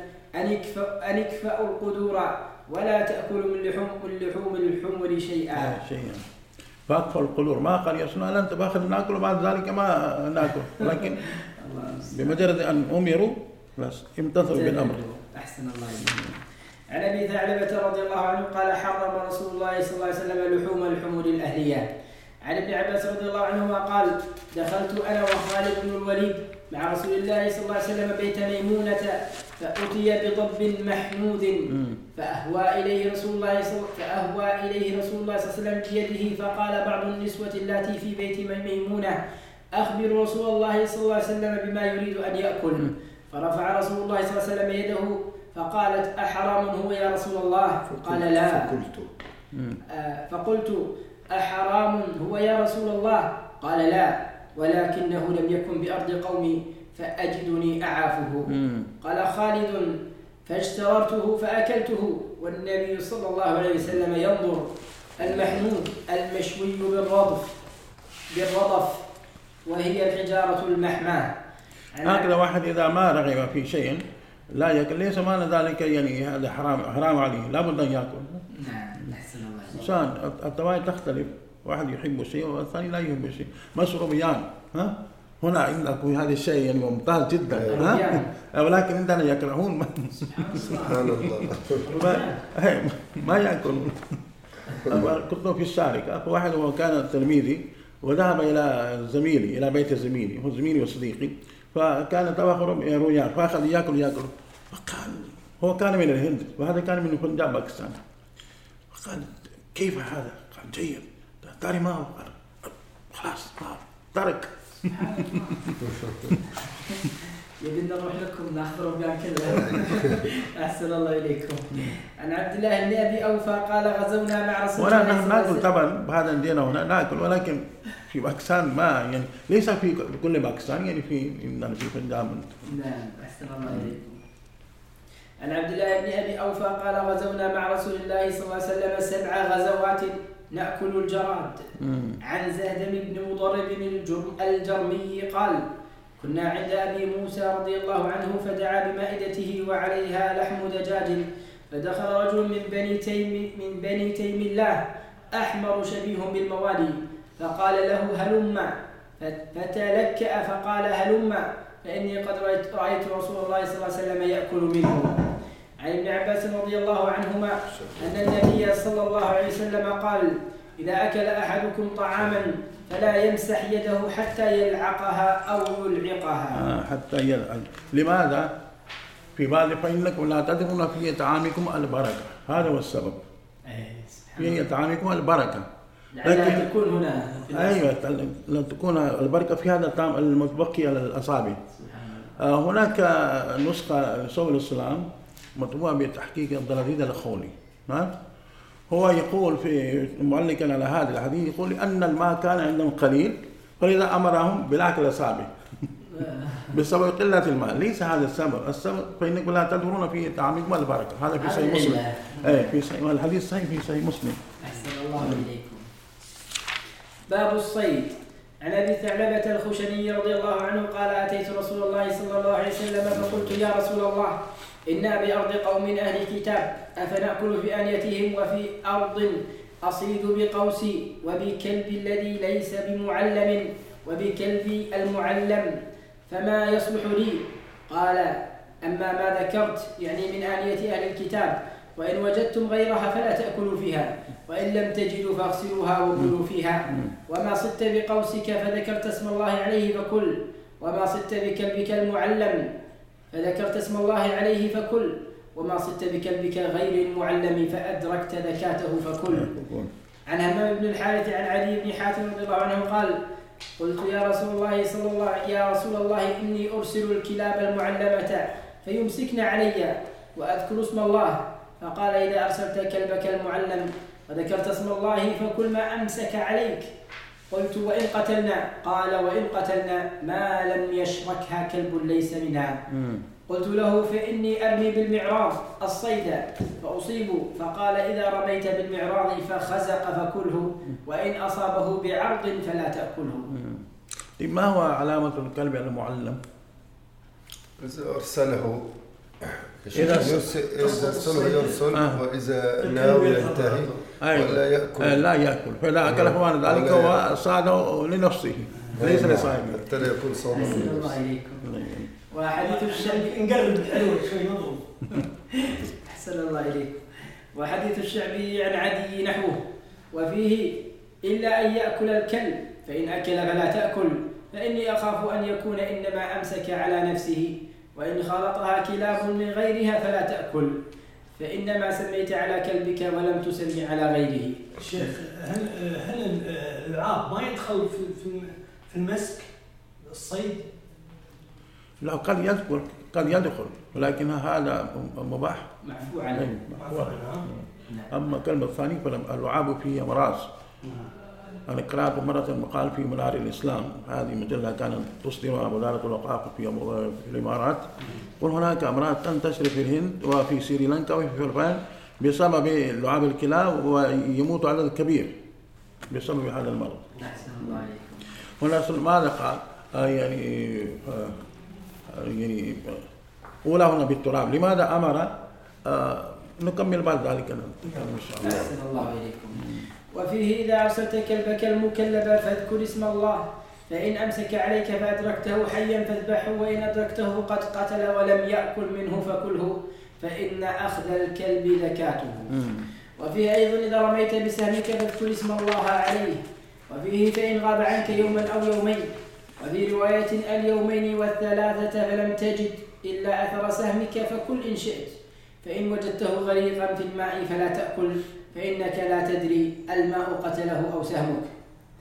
أن اكفأوا القدور ولا تأكلوا من لحوم اللحوم الحمر شيئا. شيئا. فأكفأوا القدور، ما قال يا سنة أنت باخذ ناكل وبعد ذلك ما ناكل، ولكن بمجرد أن أمروا بس امتثلوا بالأمر. أحسن الله إليك. عن أبي ثعلبة رضي الله عنه قال: حرم رسول الله صلى الله عليه وسلم لحوم الحمر الأهلية. عن ابن عباس رضي الله عنهما قال: دخلت أنا وخالد بن الوليد مع رسول الله صلى الله عليه وسلم بيت ميمونة فأتي بضب محمود فأهوى إليه رسول الله فأهوى إليه رسول الله صلى الله عليه وسلم بيده، فقال بعض النسوة اللاتي في بيت ميمونة: أخبر رسول الله صلى الله عليه وسلم بما يريد أن يأكل. فرفع رسول الله صلى الله عليه وسلم يده فقالت: أحرام هو يا رسول الله؟ قال: لا. فقلت آه فقلت: أحرام هو يا رسول الله؟ قال: لا، ولكنه لم يكن بأرض قومي فأجدني أعافه. قال خالد: فاشتررته فأكلته والنبي صلى الله عليه وسلم ينظر. المحمود المشوي بالرضف بالرضف وهي الحجارة المحماة. هكذا واحد إذا ما رغب في شيء لا يأكل، ليس معنى ذلك يعني هذا حرام حرام عليه، لا بد أن يأكل. نعم. أحسن الله. إنسان الطبائع تختلف، واحد يحب شيء والثاني لا يحب شيء. مشروبيان ها هنا عندكم هذا الشيء يعني ممتاز جدا ها، ولكن عندنا يكرهون. سبحان الله. ما ما يأكلون. كنت في الشارقة، فواحد هو كان تلميذي وذهب إلى زميلي إلى بيت زميلي، هو زميلي وصديقي، فكان طبخ رويان فأخذ يأكل يأكل فقال هو كان من الهند وهذا كان من بنجاب باكستان، فقال: كيف هذا؟ قال: جيد. تاري ما هو؟ قال: خلاص ما ترك. يبينا نروح لكم ناخذهم بيان كلها. أحسن الله إليكم. عن عبد الله بن أبي أوفى قال غزونا مع رسول الله. ولا نحن نأكل طبعا بهذا الدين هنا نأكل، ولكن في باكستان ما يعني ليس في كل باكستان، يعني في في بنجاب. نعم أحسن الله إليكم. عن عبد الله بن أبي أوفى قال غزونا مع رسول الله صلى الله عليه وسلم سبع غزوات نأكل الجراد. عن زهدم بن مضرب الجرمي قال كنا عند أبي موسى رضي الله عنه فدعا بمائدته وعليها لحم دجاج، فدخل رجل من بني تيم من بني تيم الله أحمر شبيه بالموالي فقال له هلم، فتلكأ فقال هلم فإني قد رأيت, رأيت رسول الله صلى الله عليه وسلم يأكل منه. عن ابن عباس رضي الله عنهما أن النبي صلى الله عليه وسلم قال إذا أكل أحدكم طعاما فلا يمسح يده حتى يلعقها أو يلعقها. آه حتى يلعق. لماذا؟ في بعض فإنكم لا تدرون في طعامكم البركة، هذا هو السبب. في طعامكم البركة. لكن تكون هنا أيوة لا تكون البركة في هذا الطعام المتبقي على الأصابع. آه هناك نسخة لسبل الإسلام مطبوعة بتحقيق عبد العزيز الخولي. هو يقول في معلقا على هذا الحديث يقول أن الماء كان عندهم قليل فلذا أمرهم بالأكل الأصابع بسبب قلة الماء. ليس هذا السبب، السبب فإنكم لا تدرون في طعامكم البركة. هذا في صحيح مسلم. أي في صحيح الحديث صحيح في صحيح مسلم. أحسن الله إليكم. باب الصيد. عن أبي ثعلبة الخشني رضي الله عنه قال أتيت رسول الله صلى الله عليه وسلم فقلت يا رسول الله إنا بأرض قوم أهل كتاب أفنأكل في آنيتهم وفي أرض أصيد بقوسي وبكلب الذي ليس بمعلم وبكلب المعلم فما يصلح لي؟ قال أما ما ذكرت يعني من آنية أهل الكتاب وإن وجدتم غيرها فلا تأكلوا فيها وإن لم تجدوا فاغسلوها وكلوا فيها. وما صدت بقوسك فذكرت اسم الله عليه فكل، وما صدت بكلبك المعلم فذكرت اسم الله عليه فكل، وما صدت بكلبك غير المعلم فأدركت ذكاته فكل. عن همام بن الحارث عن علي بن حاتم رضي الله عنه قال قلت يا رسول الله صلى الله يا رسول الله إني أرسل الكلاب المعلمة فيمسكن علي وأذكر اسم الله، فقال إذا أرسلت كلبك المعلم وذكرت اسم الله فكل ما أمسك عليك. قلت وإن قتلنا؟ قال وإن قتلنا ما لم يشركها كلب ليس منها. قلت له فإني أرمي بالمعراض الصيد فأصيب، فقال إذا رميت بالمعراض فخزق فكله وإن أصابه بعرض فلا تأكله. ما هو علامة الكلب المعلم؟ إذا أرسله إذا أرسله يرسل آه. وإذا ناوي ينتهي أيوة. ولا يأكل آه لا يأكل فلا أكل فوان ذلك هو صاده لنفسه ليس لصاحبه حتى لا يكون صوما. أحسن الله إليكم. وحديث الشعبي نقرب حلوة شوي نضرب. أحسن الله إليكم. وحديث الشعبي عن عدي نحوه وفيه إلا أن يأكل الكلب فإن أكل فلا تأكل فإني أخاف أن يكون إنما أمسك على نفسه وإن خالطها كلاب من غيرها فلا تأكل فإنما سميت على كلبك ولم تسمي على غيره. شيخ هل هل العاب ما يدخل في في المسك الصيد؟ لا قد يدخل قد يدخل ولكن هذا مباح معفو عنه. أما كلمة الثاني فاللعاب فيه أمراض. أنا قرأت مرة مقال في منار الإسلام، هذه مجلة كانت تصدرها وزارة الأوقاف في الإمارات، يقول هناك أمراض تنتشر في الهند وفي سريلانكا وفي الفلبين بسبب لعاب الكلاب ويموت عدد كبير بسبب هذا المرض. أحسن الله عليكم. هنا ماذا قال؟ آه يعني آه يعني أولى هنا بالتراب. لماذا أمر؟ آه نكمل بعد ذلك إن شاء الله. أحسن الله عليكم. وفيه إذا أرسلت كلبك المكلب فاذكر اسم الله فإن أمسك عليك فأدركته حيا فاذبحه وإن أدركته قد قتل ولم يأكل منه فكله فإن أخذ الكلب ذكاته. وفيه أيضا إذا رميت بسهمك فاذكر اسم الله عليه. وفيه فإن غاب عنك يوما أو يومين. وفي رواية اليومين والثلاثة فلم تجد إلا أثر سهمك فكل إن شئت فإن وجدته غريقا في الماء فلا تأكل فإنك لا تدري الماء قتله أو سهمك.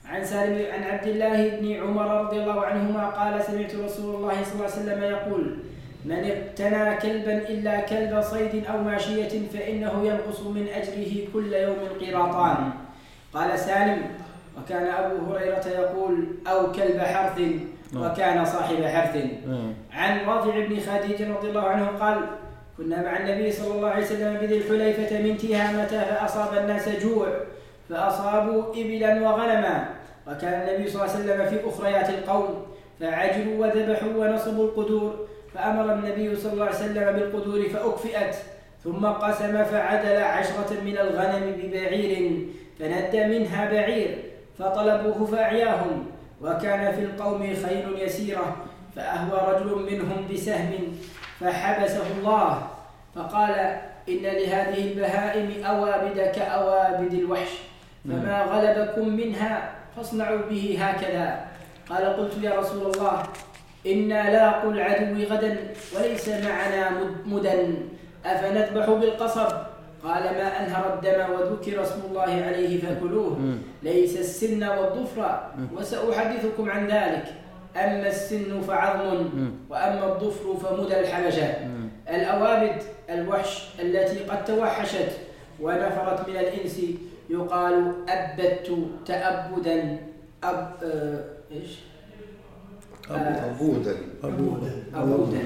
عن سالم عن عبد الله بن عمر رضي الله عنهما قال سمعت رسول الله صلى الله عليه وسلم يقول من اقتنى كلبا إلا كلب صيد أو ماشية فإنه ينقص من أجره كل يوم قيراطان. قال سالم وكان أبو هريرة يقول أو كلب حرث وكان صاحب حرث. عن رافع بن خديج رضي الله عنه قال كنا مع النبي صلى الله عليه وسلم بذي الحليفة من تهامة فأصاب الناس جوع فأصابوا إبلا وغنما وكان النبي صلى الله عليه وسلم في أخريات القوم فعجلوا وذبحوا ونصبوا القدور فأمر النبي صلى الله عليه وسلم بالقدور فأكفئت ثم قسم فعدل عشرة من الغنم ببعير فند منها بعير فطلبوه فأعياهم وكان في القوم خيل يسيرة فأهوى رجل منهم بسهم فحبسه الله فقال إن لهذه البهائم أوابد كأوابد الوحش فما غلبكم منها فاصنعوا به هكذا. قال قلت يا رسول الله إنا لاقوا العدو غدا وليس معنا مدن أفنذبح بالقصب؟ قال ما أنهر الدم وذكر اسم الله عليه فكلوه ليس السن والضفر وسأحدثكم عن ذلك. أما السن فعظم وأما الضفر فمدى الحبشة. الأوابد الوحش التي قد توحشت ونفرت من الإنس يقال أبدت تأبدا أب... آه... إيش؟ أبودا أبودا أبودا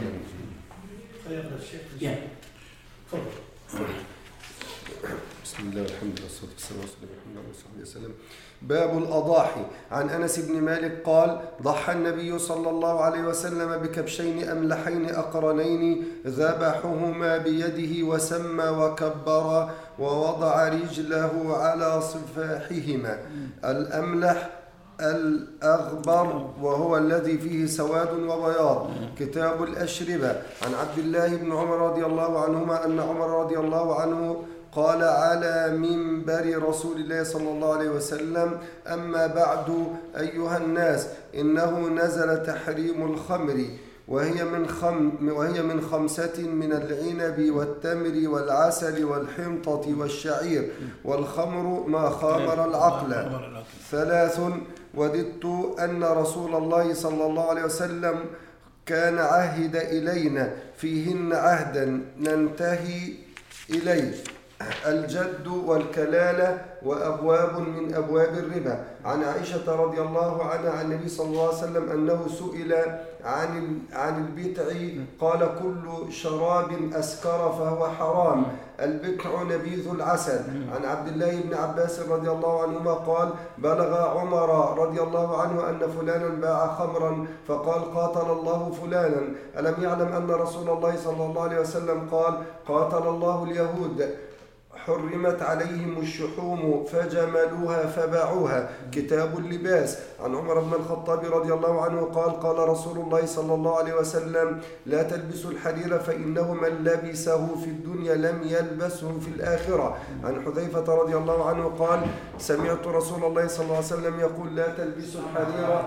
بسم الله والحمد لله والصلاة والسلام على محمد وصحبه وسلم. باب الأضاحي. عن أنس بن مالك قال ضحى النبي صلى الله عليه وسلم بكبشين أملحين أقرنين ذبحهما بيده وسمى وكبر ووضع رجله على صفاحهما. الأملح الأغبر وهو الذي فيه سواد وبياض. كتاب الأشربة. عن عبد الله بن عمر رضي الله عنهما أن عمر رضي الله عنه قال على منبر رسول الله صلى الله عليه وسلم أما بعد أيها الناس إنه نزل تحريم الخمر وهي من خم وهي من خمسة من العنب والتمر والعسل والحنطة والشعير والخمر ما خامر العقل. ثلاث وددت أن رسول الله صلى الله عليه وسلم كان عهد إلينا فيهن عهدا ننتهي إليه الجد والكلالة وأبواب من أبواب الربا. عن عائشة رضي الله عنها عن النبي صلى الله عليه وسلم أنه سئل عن عن البتع قال كل شراب أسكر فهو حرام البتع نبيذ العسل. عن عبد الله بن عباس رضي الله عنهما قال بلغ عمر رضي الله عنه أن فلانا باع خمرا فقال قاتل الله فلانا ألم يعلم أن رسول الله صلى الله عليه وسلم قال قاتل الله اليهود حرمت عليهم الشحوم فجملوها فباعوها. كتاب اللباس. عن عمر بن الخطاب رضي الله عنه قال قال رسول الله صلى الله عليه وسلم لا تلبسوا الحرير فإنه من لبسه في الدنيا لم يلبسه في الآخرة. عن حذيفة رضي الله عنه قال سمعت رسول الله صلى الله عليه وسلم يقول لا تلبسوا الحرير.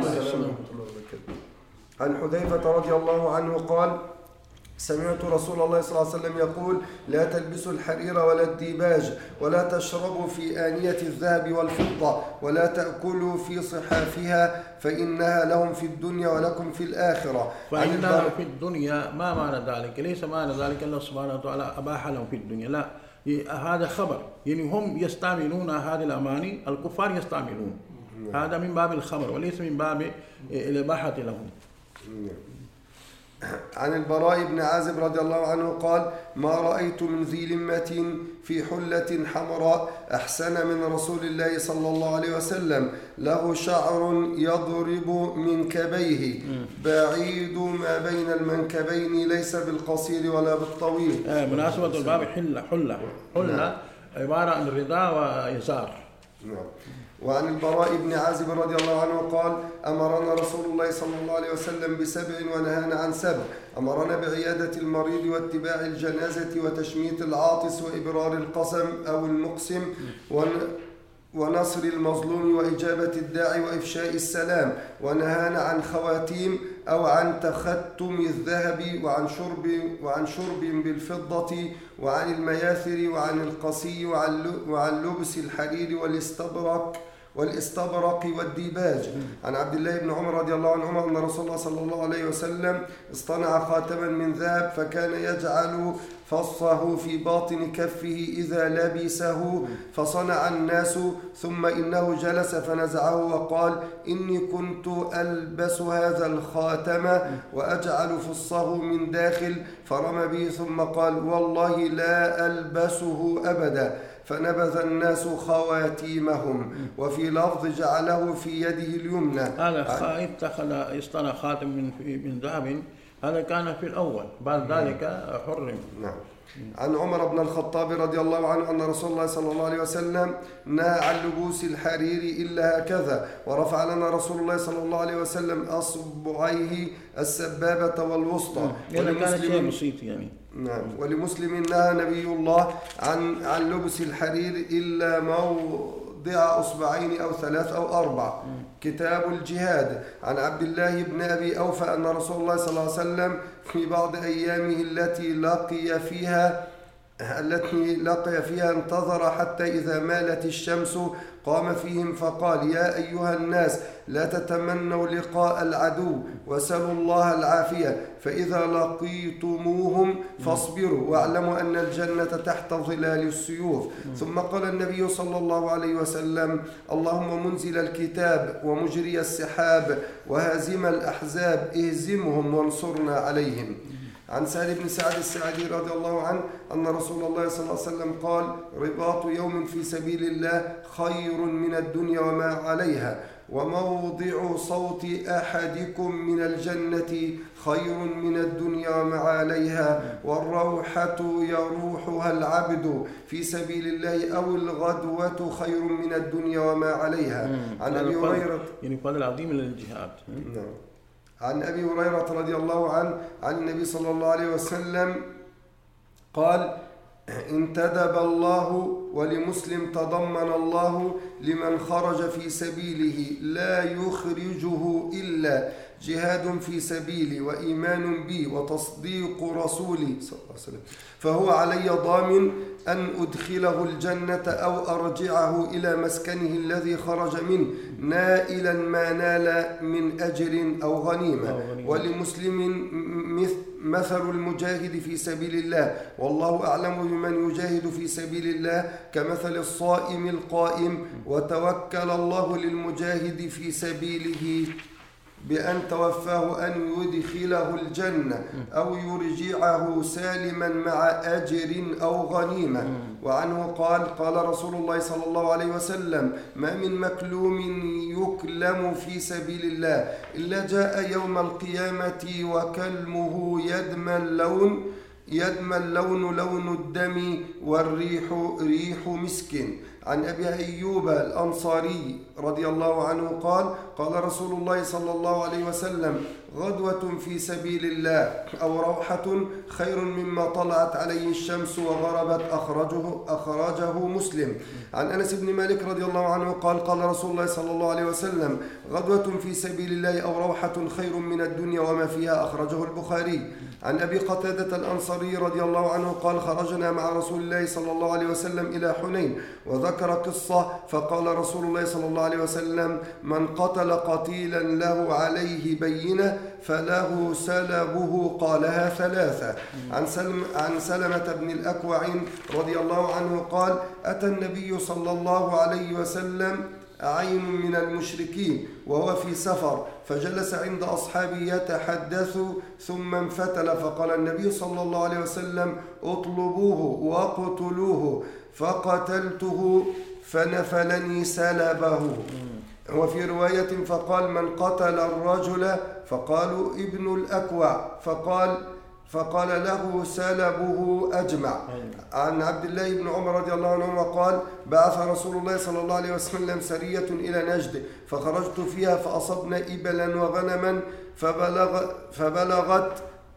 عن حذيفة رضي الله عنه قال سمعت رسول الله صلى الله عليه وسلم يقول لا تلبسوا الحرير ولا الديباج ولا تشربوا في آنية الذهب والفضة ولا تأكلوا في صحافها فإنها لهم في الدنيا ولكم في الآخرة. فإنها في الدنيا ما معنى ذلك؟ ليس معنى ذلك الله سبحانه وتعالى أباح لهم في الدنيا، لا، هذا خبر، يعني هم يستعملون هذه الأماني، الكفار يستعملون هذا من باب الخمر وليس من باب الإباحة لهم. عن البراء بن عازب رضي الله عنه قال ما رأيت من ذي لمة في حلة حمراء أحسن من رسول الله صلى الله عليه وسلم له شعر يضرب منكبيه بعيد ما بين المنكبين ليس بالقصير ولا بالطويل. آه مناسبة الباب حلة حلة حلة نعم. عبارة عن رداء ويسار. نعم. وعن البراء بن عازب رضي الله عنه قال أمرنا رسول الله صلى الله عليه وسلم بسبع ونهانا عن سبع. أمرنا بعيادة المريض واتباع الجنازة وتشميت العاطس وإبرار القسم أو المقسم ونصر المظلوم وإجابة الداعي وإفشاء السلام. ونهانا عن خواتيم أو عن تختم الذهب وعن شرب وعن شرب بالفضة وعن المياثر وعن القصي وعن لبس الحرير والاستبرق والاستبرق والديباج. عن عبد الله بن عمر رضي الله عنهما أن رسول الله صلى الله عليه وسلم اصطنع خاتما من ذهب فكان يجعل فصه في باطن كفه إذا لبسه فصنع الناس، ثم إنه جلس فنزعه وقال إني كنت ألبس هذا الخاتم وأجعل فصه من داخل، فرمى به ثم قال والله لا ألبسه أبدا، فنبذ الناس خواتيمهم. وفي لفظ جعله في يده اليمنى. هذا اتخذ يصطنع خاتم من من ذهب، هذا كان في الأول، بعد ذلك حرم. نعم. عن عمر بن الخطاب رضي الله عنه أن رسول الله صلى الله عليه وسلم نهى عن لبوس الحرير إلا هكذا، ورفع لنا رسول الله صلى الله عليه وسلم أصبعيه السبابة والوسطى. ولمسلم يعني. نعم. ولمسلم نهى نبي الله عن عن لبس الحرير إلا موضع أصبعين أو ثلاث أو أربع. كتاب الجهاد. عن عبد الله بن أبي أوفى أن رسول الله صلى الله عليه وسلم في بعض أيامه التي لقي فيها التي لقي فيها انتظر حتى إذا مالت الشمس قام فيهم فقال يا أيها الناس لا تتمنوا لقاء العدو وسلوا الله العافية، فإذا لقيتموهم فاصبروا واعلموا أن الجنة تحت ظلال السيوف. ثم قال النبي صلى الله عليه وسلم اللهم منزل الكتاب ومجري السحاب وهازم الأحزاب اهزمهم وانصرنا عليهم. عن سهل بن سعد الساعدي رضي الله عنه أن رسول الله صلى الله عليه وسلم قال رباط يوم في سبيل الله خير من الدنيا وما عليها، وموضع صوت أحدكم من الجنة خير من الدنيا وما عليها، والروحة يروحها العبد في سبيل الله أو الغدوة خير من الدنيا وما عليها. عن أبي هريرة يعني فضل عظيم للجهاد. نعم. عن أبي هريرة رضي الله عنه عن النبي صلى الله عليه وسلم قال انتدب الله ولمسلم تضمن الله لمن خرج في سبيله لا يخرجه إلا جهاد في سبيلي وإيمان بي وتصديق رسولي صلى الله عليه وسلم، فهو علي ضامن أن أدخله الجنة أو أرجعه إلى مسكنه الذي خرج منه نائلا ما نال من أجر أو غنيمة. ولمسلم مثل المجاهد في سبيل الله والله أعلم بمن يجاهد في سبيل الله كمثل الصائم القائم، وتوكل الله للمجاهد في سبيله بأن توفاه أن يدخله الجنة أو يرجعه سالما مع أجر أو غنيمة. وعنه قال قال رسول الله صلى الله عليه وسلم ما من مكلوم يكلم في سبيل الله إلا جاء يوم القيامة وكلمه يدمى اللون يدمى اللون لون الدم والريح ريح مسك. عن أبي أيوب الأنصاري رضي الله عنه قال قال رسول الله صلى الله عليه وسلم غدوة في سبيل الله أو روحة خير مما طلعت عليه الشمس وغربت أخرجه, أخرجه مسلم. عن أنس بن مالك رضي الله عنه قال قال رسول الله صلى الله عليه وسلم غدوة في سبيل الله أو روحة خير من الدنيا وما فيها أخرجه البخاري. عن أبي قتادة الأنصاري رضي الله عنه قال خرجنا مع رسول الله صلى الله عليه وسلم إلى حنين وذكر قصة فقال رسول الله صلى الله عليه وسلم من قتل قتيلا له عليه بينة فله سلبه قالها ثلاثة. عن, سلم عن سلمة بن الأكوع رضي الله عنه قال أتى النبي صلى الله عليه وسلم عين من المشركين وهو في سفر فجلس عند أصحابه يتحدث ثم انفتل فقال النبي صلى الله عليه وسلم اطلبوه واقتلوه فقتلته فنفلني سلبه. وفي رواية فقال من قتل الرجل فقالوا ابن الأكوع فقال فقال له سلبه أجمع. عن عبد الله بن عمر رضي الله عنهما قال بعث رسول الله صلى الله عليه وسلم سرية إلى نجد فخرجت فيها فأصبنا إبلا وغنما فبلغ فبلغت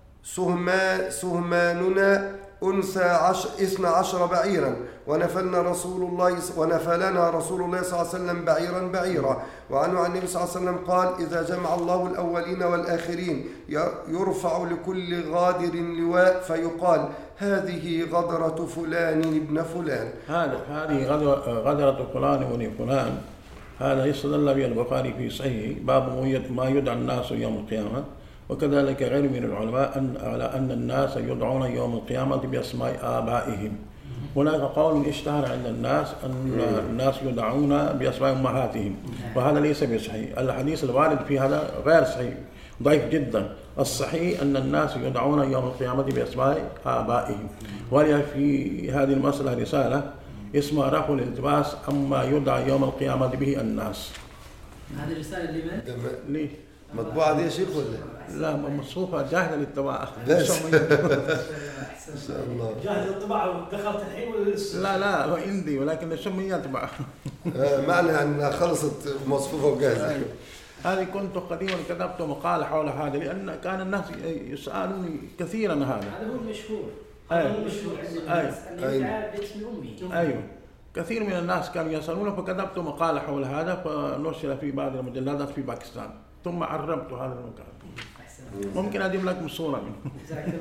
سهما سهماننا أنثى عشر إثنى عشر بعيرا ونفلنا رسول الله ونفلنا رسول الله صلى الله عليه وسلم بعيرا بعيرا. وعنه عن النبي صلى الله عليه وسلم قال إذا جمع الله الأولين والآخرين يرفع لكل غادر لواء فيقال هذه غدرة فلان ابن فلان. هذه غدرة فلان ابن فلان هذا يستدل به البخاري في صحيحه باب ما يدعى الناس يوم القيامة، وكذلك غير من العلماء أن على أن الناس يدعون يوم القيامة بأسماء آبائهم. هناك قول اشتهر عند الناس أن الناس يدعون بأسماء أمهاتهم، وهذا ليس بصحيح. الحديث الوارد في هذا غير صحيح، ضعيف جدا. الصحيح أن الناس يدعون يوم القيامة بأسماء آبائهم. ولي في هذه المسألة رسالة اسمها رفع الالتباس أما يدعى يوم القيامة به الناس. هذه الرسالة لمن؟ ليه؟ مطبوعة دي يا شيخ ولا؟ لا مصروفة جاهزة للطباعة. بس إن شاء الله. جاهز للطباعة ودخلت الحين ولا لسه؟ لا لا هو عندي ولكن الشم يطبع. معنى أنها خلصت مصفوفة وجاهزة. هذه كنت قديما كتبت مقال حول هذا لأن كان الناس يسألوني كثيرا هذا. هذا هو المشهور. أيوة. هذا المشهور عند الناس أن يدعى باسم أمه. أيوه. كثير من الناس كانوا يسألون فكتبت مقال حول هذا فنشر في بعض المجلات في باكستان ثم عربت هذا المقال. ممكن أجيب لكم صورة منه.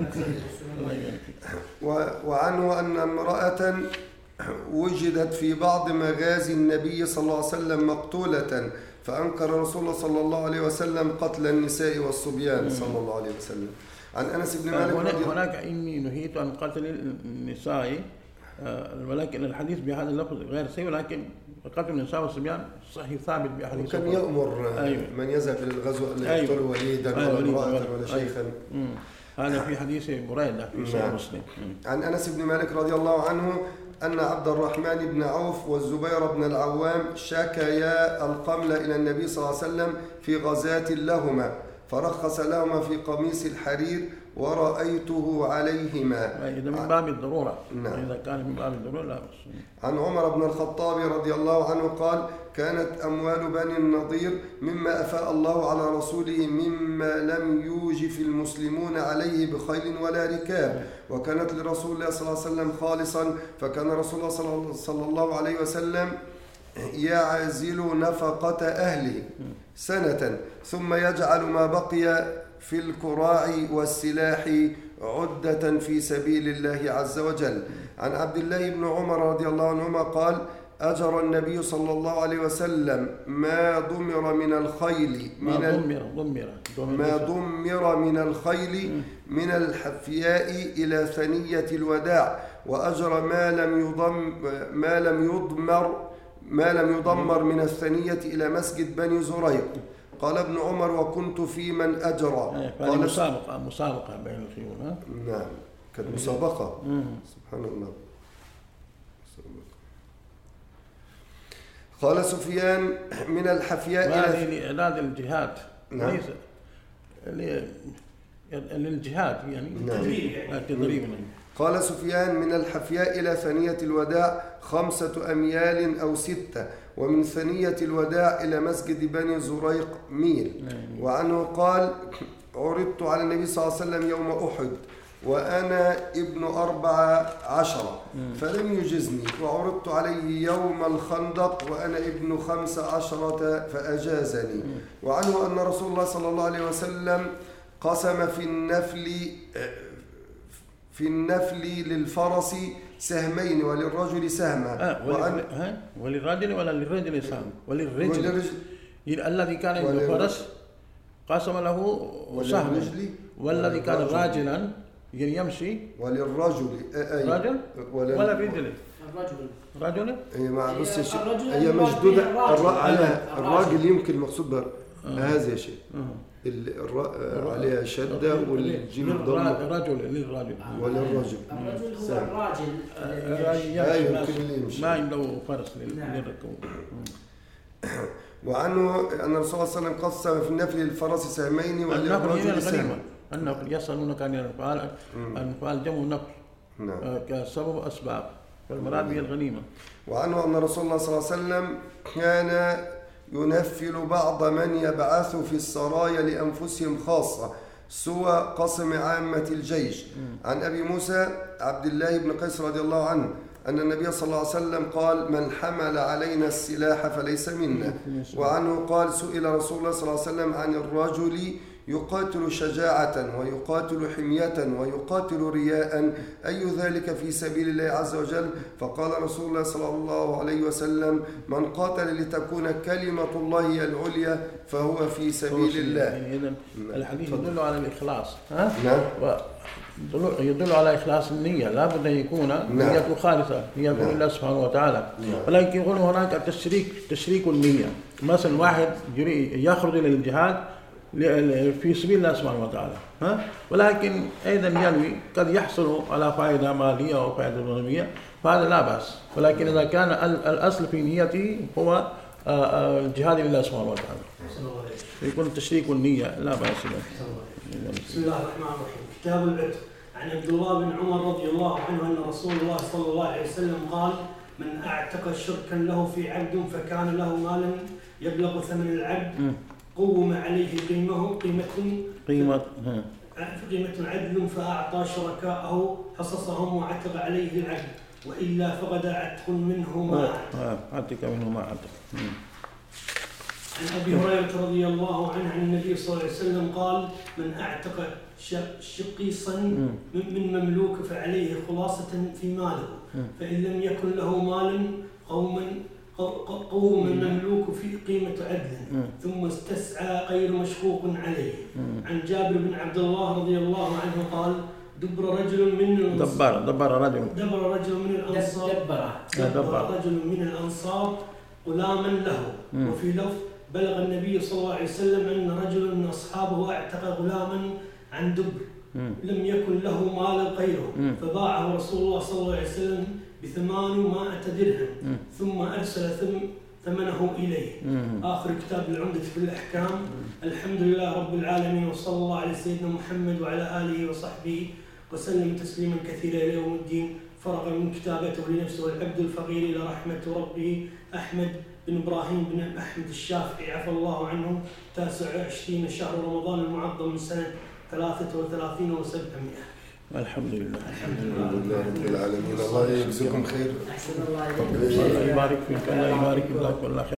وعنه أن امرأة وجدت في بعض مغازي النبي صلى الله عليه وسلم مقتولة، فأنكر رسول الله صلى الله عليه وسلم قتل النساء والصبيان صلى الله عليه وسلم. عن أنس بن مالك هناك, هناك إني نهيت عن قتل النساء، ولكن الحديث بهذا اللفظ غير صحيح، ولكن قتل النساء والصبيان صحيح ثابت بأحاديث. وكان يأمر أيوة. من يذهب إلى الغزو أن لا يقتل وليدا ولا امرأة ولا شيخا. هذا في حديث بريدة في صحيح مسلم. عن أنس بن مالك رضي الله عنه أن عبد الرحمن بن عوف والزبير بن العوام شكيا القمل إلى النبي صلى الله عليه وسلم في غزاة لهما، فرخص لهما في قميص الحرير ورأيته عليهما. إذا من باب الضرورة. نعم. إذا كان من باب الضرورة لا بس. عن عمر بن الخطاب رضي الله عنه قال: كانت أموال بني النضير مما أفاء الله على رسوله مما لم يوجف المسلمون عليه بخيل ولا ركاب، وكانت لرسول الله صلى الله عليه وسلم خالصا، فكان رسول الله صلى الله عليه وسلم يعزل نفقة أهله سنة ثم يجعل ما بقي في الكراع والسلاح عدة في سبيل الله عز وجل. عن عبد الله بن عمر رضي الله عنهما قال: أجر النبي صلى الله عليه وسلم ما ضمر من الخيل من ما ضمر ضمر ما ضمر من الخيل من الحفياء إلى ثنية الوداع، وأجر ما لم يضم ما لم يضمر ما لم يضمر من الثنية إلى مسجد بني زريق. قال ابن عمر: وكنت في من أجرى. قال مسابقة مسابقة بين الخيول. نعم كانت مسابقة. سبحان الله. قال سفيان: من الحفياء إلى لإعداد الجهاد. نعم. ليس للجهاد يعني. نعم. تدريب. قال سفيان: من الحفياء إلى ثنية الوداع خمسة أميال أو ستة، ومن ثنية الوداع إلى مسجد بني زريق ميل. وعنه قال: عرضت على النبي صلى الله عليه وسلم يوم أحد وأنا ابن أربع عشرة فلم يجزني، وعرضت عليه يوم الخندق وأنا ابن خمس عشرة فأجازني. وعنه أن رسول الله صلى الله عليه وسلم قسم في النفل في النفل للفرس سهمين وللرجل سهما. آه وعن... وللرجل ولا للرجل سهم؟ وللرجل, وللرجل. الذي كان عنده فرس قسم له سهما، والذي كان راجلا يمشي وللرجل أي رجل ولا رجل الرجل رجل هي مع بص يا شيخ هي مشدودة على الراجل يمكن مقصود بها هذا شيء الراء عليها شدة والجيم ضم الرجل للرجل وللرجل الرجل هو الراجل ما عنده فرس للركوب. وعنه أن الرسول صلى الله عليه وسلم قسم في النفل للفرس سهمين وللرجل سهم. النفل يسألونك عن الأنفال، الأنفال جمع نفل كسبب أسباب، فالمراد به الغنيمة. وعنه أن رسول الله صلى الله عليه وسلم كان ينفل بعض من يبعث في السرايا لأنفسهم خاصة سوى قسم عامة الجيش. عن أبي موسى عبد الله بن قيس رضي الله عنه أن النبي صلى الله عليه وسلم قال: من حمل علينا السلاح فليس منا. وعنه قال: سئل رسول الله صلى الله عليه وسلم عن الرجل يقاتل شجاعة ويقاتل حمية ويقاتل رياء، أي ذلك في سبيل الله عز وجل؟ فقال رسول الله صلى الله عليه وسلم: من قاتل لتكون كلمة الله هي العليا فهو في سبيل الله. يعني إذن الحديث يدل على الإخلاص. ها؟ نعم. يدل على إخلاص النية، لا بد أن يكون نية خالصة، نية لله سبحانه وتعالى. ولكن يقول هناك التشريك، تشريك النية. مثلا واحد يخرج إلى الجهاد في سبيل الله سبحانه وتعالى، ها؟ ولكن أيضا ينوي قد يحصل على فائدة مالية أو فائدة دنيوية، فهذا لا بأس. ولكن إذا كان الأصل في نيته هو الجهاد لله سبحانه وتعالى يكون تشريك النية لا بأس به. بسم الله الرحمن الرحيم. كتاب العتق. عن عبد الله بن عمر رضي الله عنه أن رسول الله صلى الله عليه وسلم قال: من أعتق شركا له في عبد فكان له مالا يبلغ ثمن العبد قوم عليه قيمه قيمة قيمة قيمة عدل فأعطى شركاءه حصصهم وعتق عليه العبد، وإلا فقد عتق منه ما عتق منه ما عتق. عن أبي هريرة رضي الله عنه عن النبي صلى الله عليه وسلم قال: من أعتق شقيصا من مملوك فعليه خلاصة في ماله، فإن لم يكن له مال قوما قوم المملوك في قيمة عدل ثم استسعى غير مشقوق عليه. عن جابر بن عبد الله رضي الله عنه قال: دبر رجل من الأنصار دبر دبر رجل دبر رجل من الأنصار دبر, دبر رجل من الأنصار غلاما له. وفي لفظ: بلغ النبي صلى الله عليه وسلم أن رجل من أصحابه اعتق غلاما عن دبر لم يكن له مال غيره، فباعه رسول الله صلى الله عليه وسلم بثمانمائة درهم ثم أرسل ثمنه إليه. آخر كتاب العمدة في الأحكام. الحمد لله رب العالمين، وصلى الله على سيدنا محمد وعلى آله وصحبه وسلم تسليما كثيرا إلى يوم الدين. فرغ من كتابته لنفسه العبد الفقير إلى رحمة ربه أحمد بن إبراهيم بن أحمد الشافعي عفى الله عنه، تاسع وعشرين شهر رمضان المعظم من سنة ثلاثة وثلاثين وسبعمائة. الحمد لله. الحمد لله رب العالمين. الله يجزيكم خير. أحسن الله إليكم. الله يبارك فيك، الله يبارك فيك.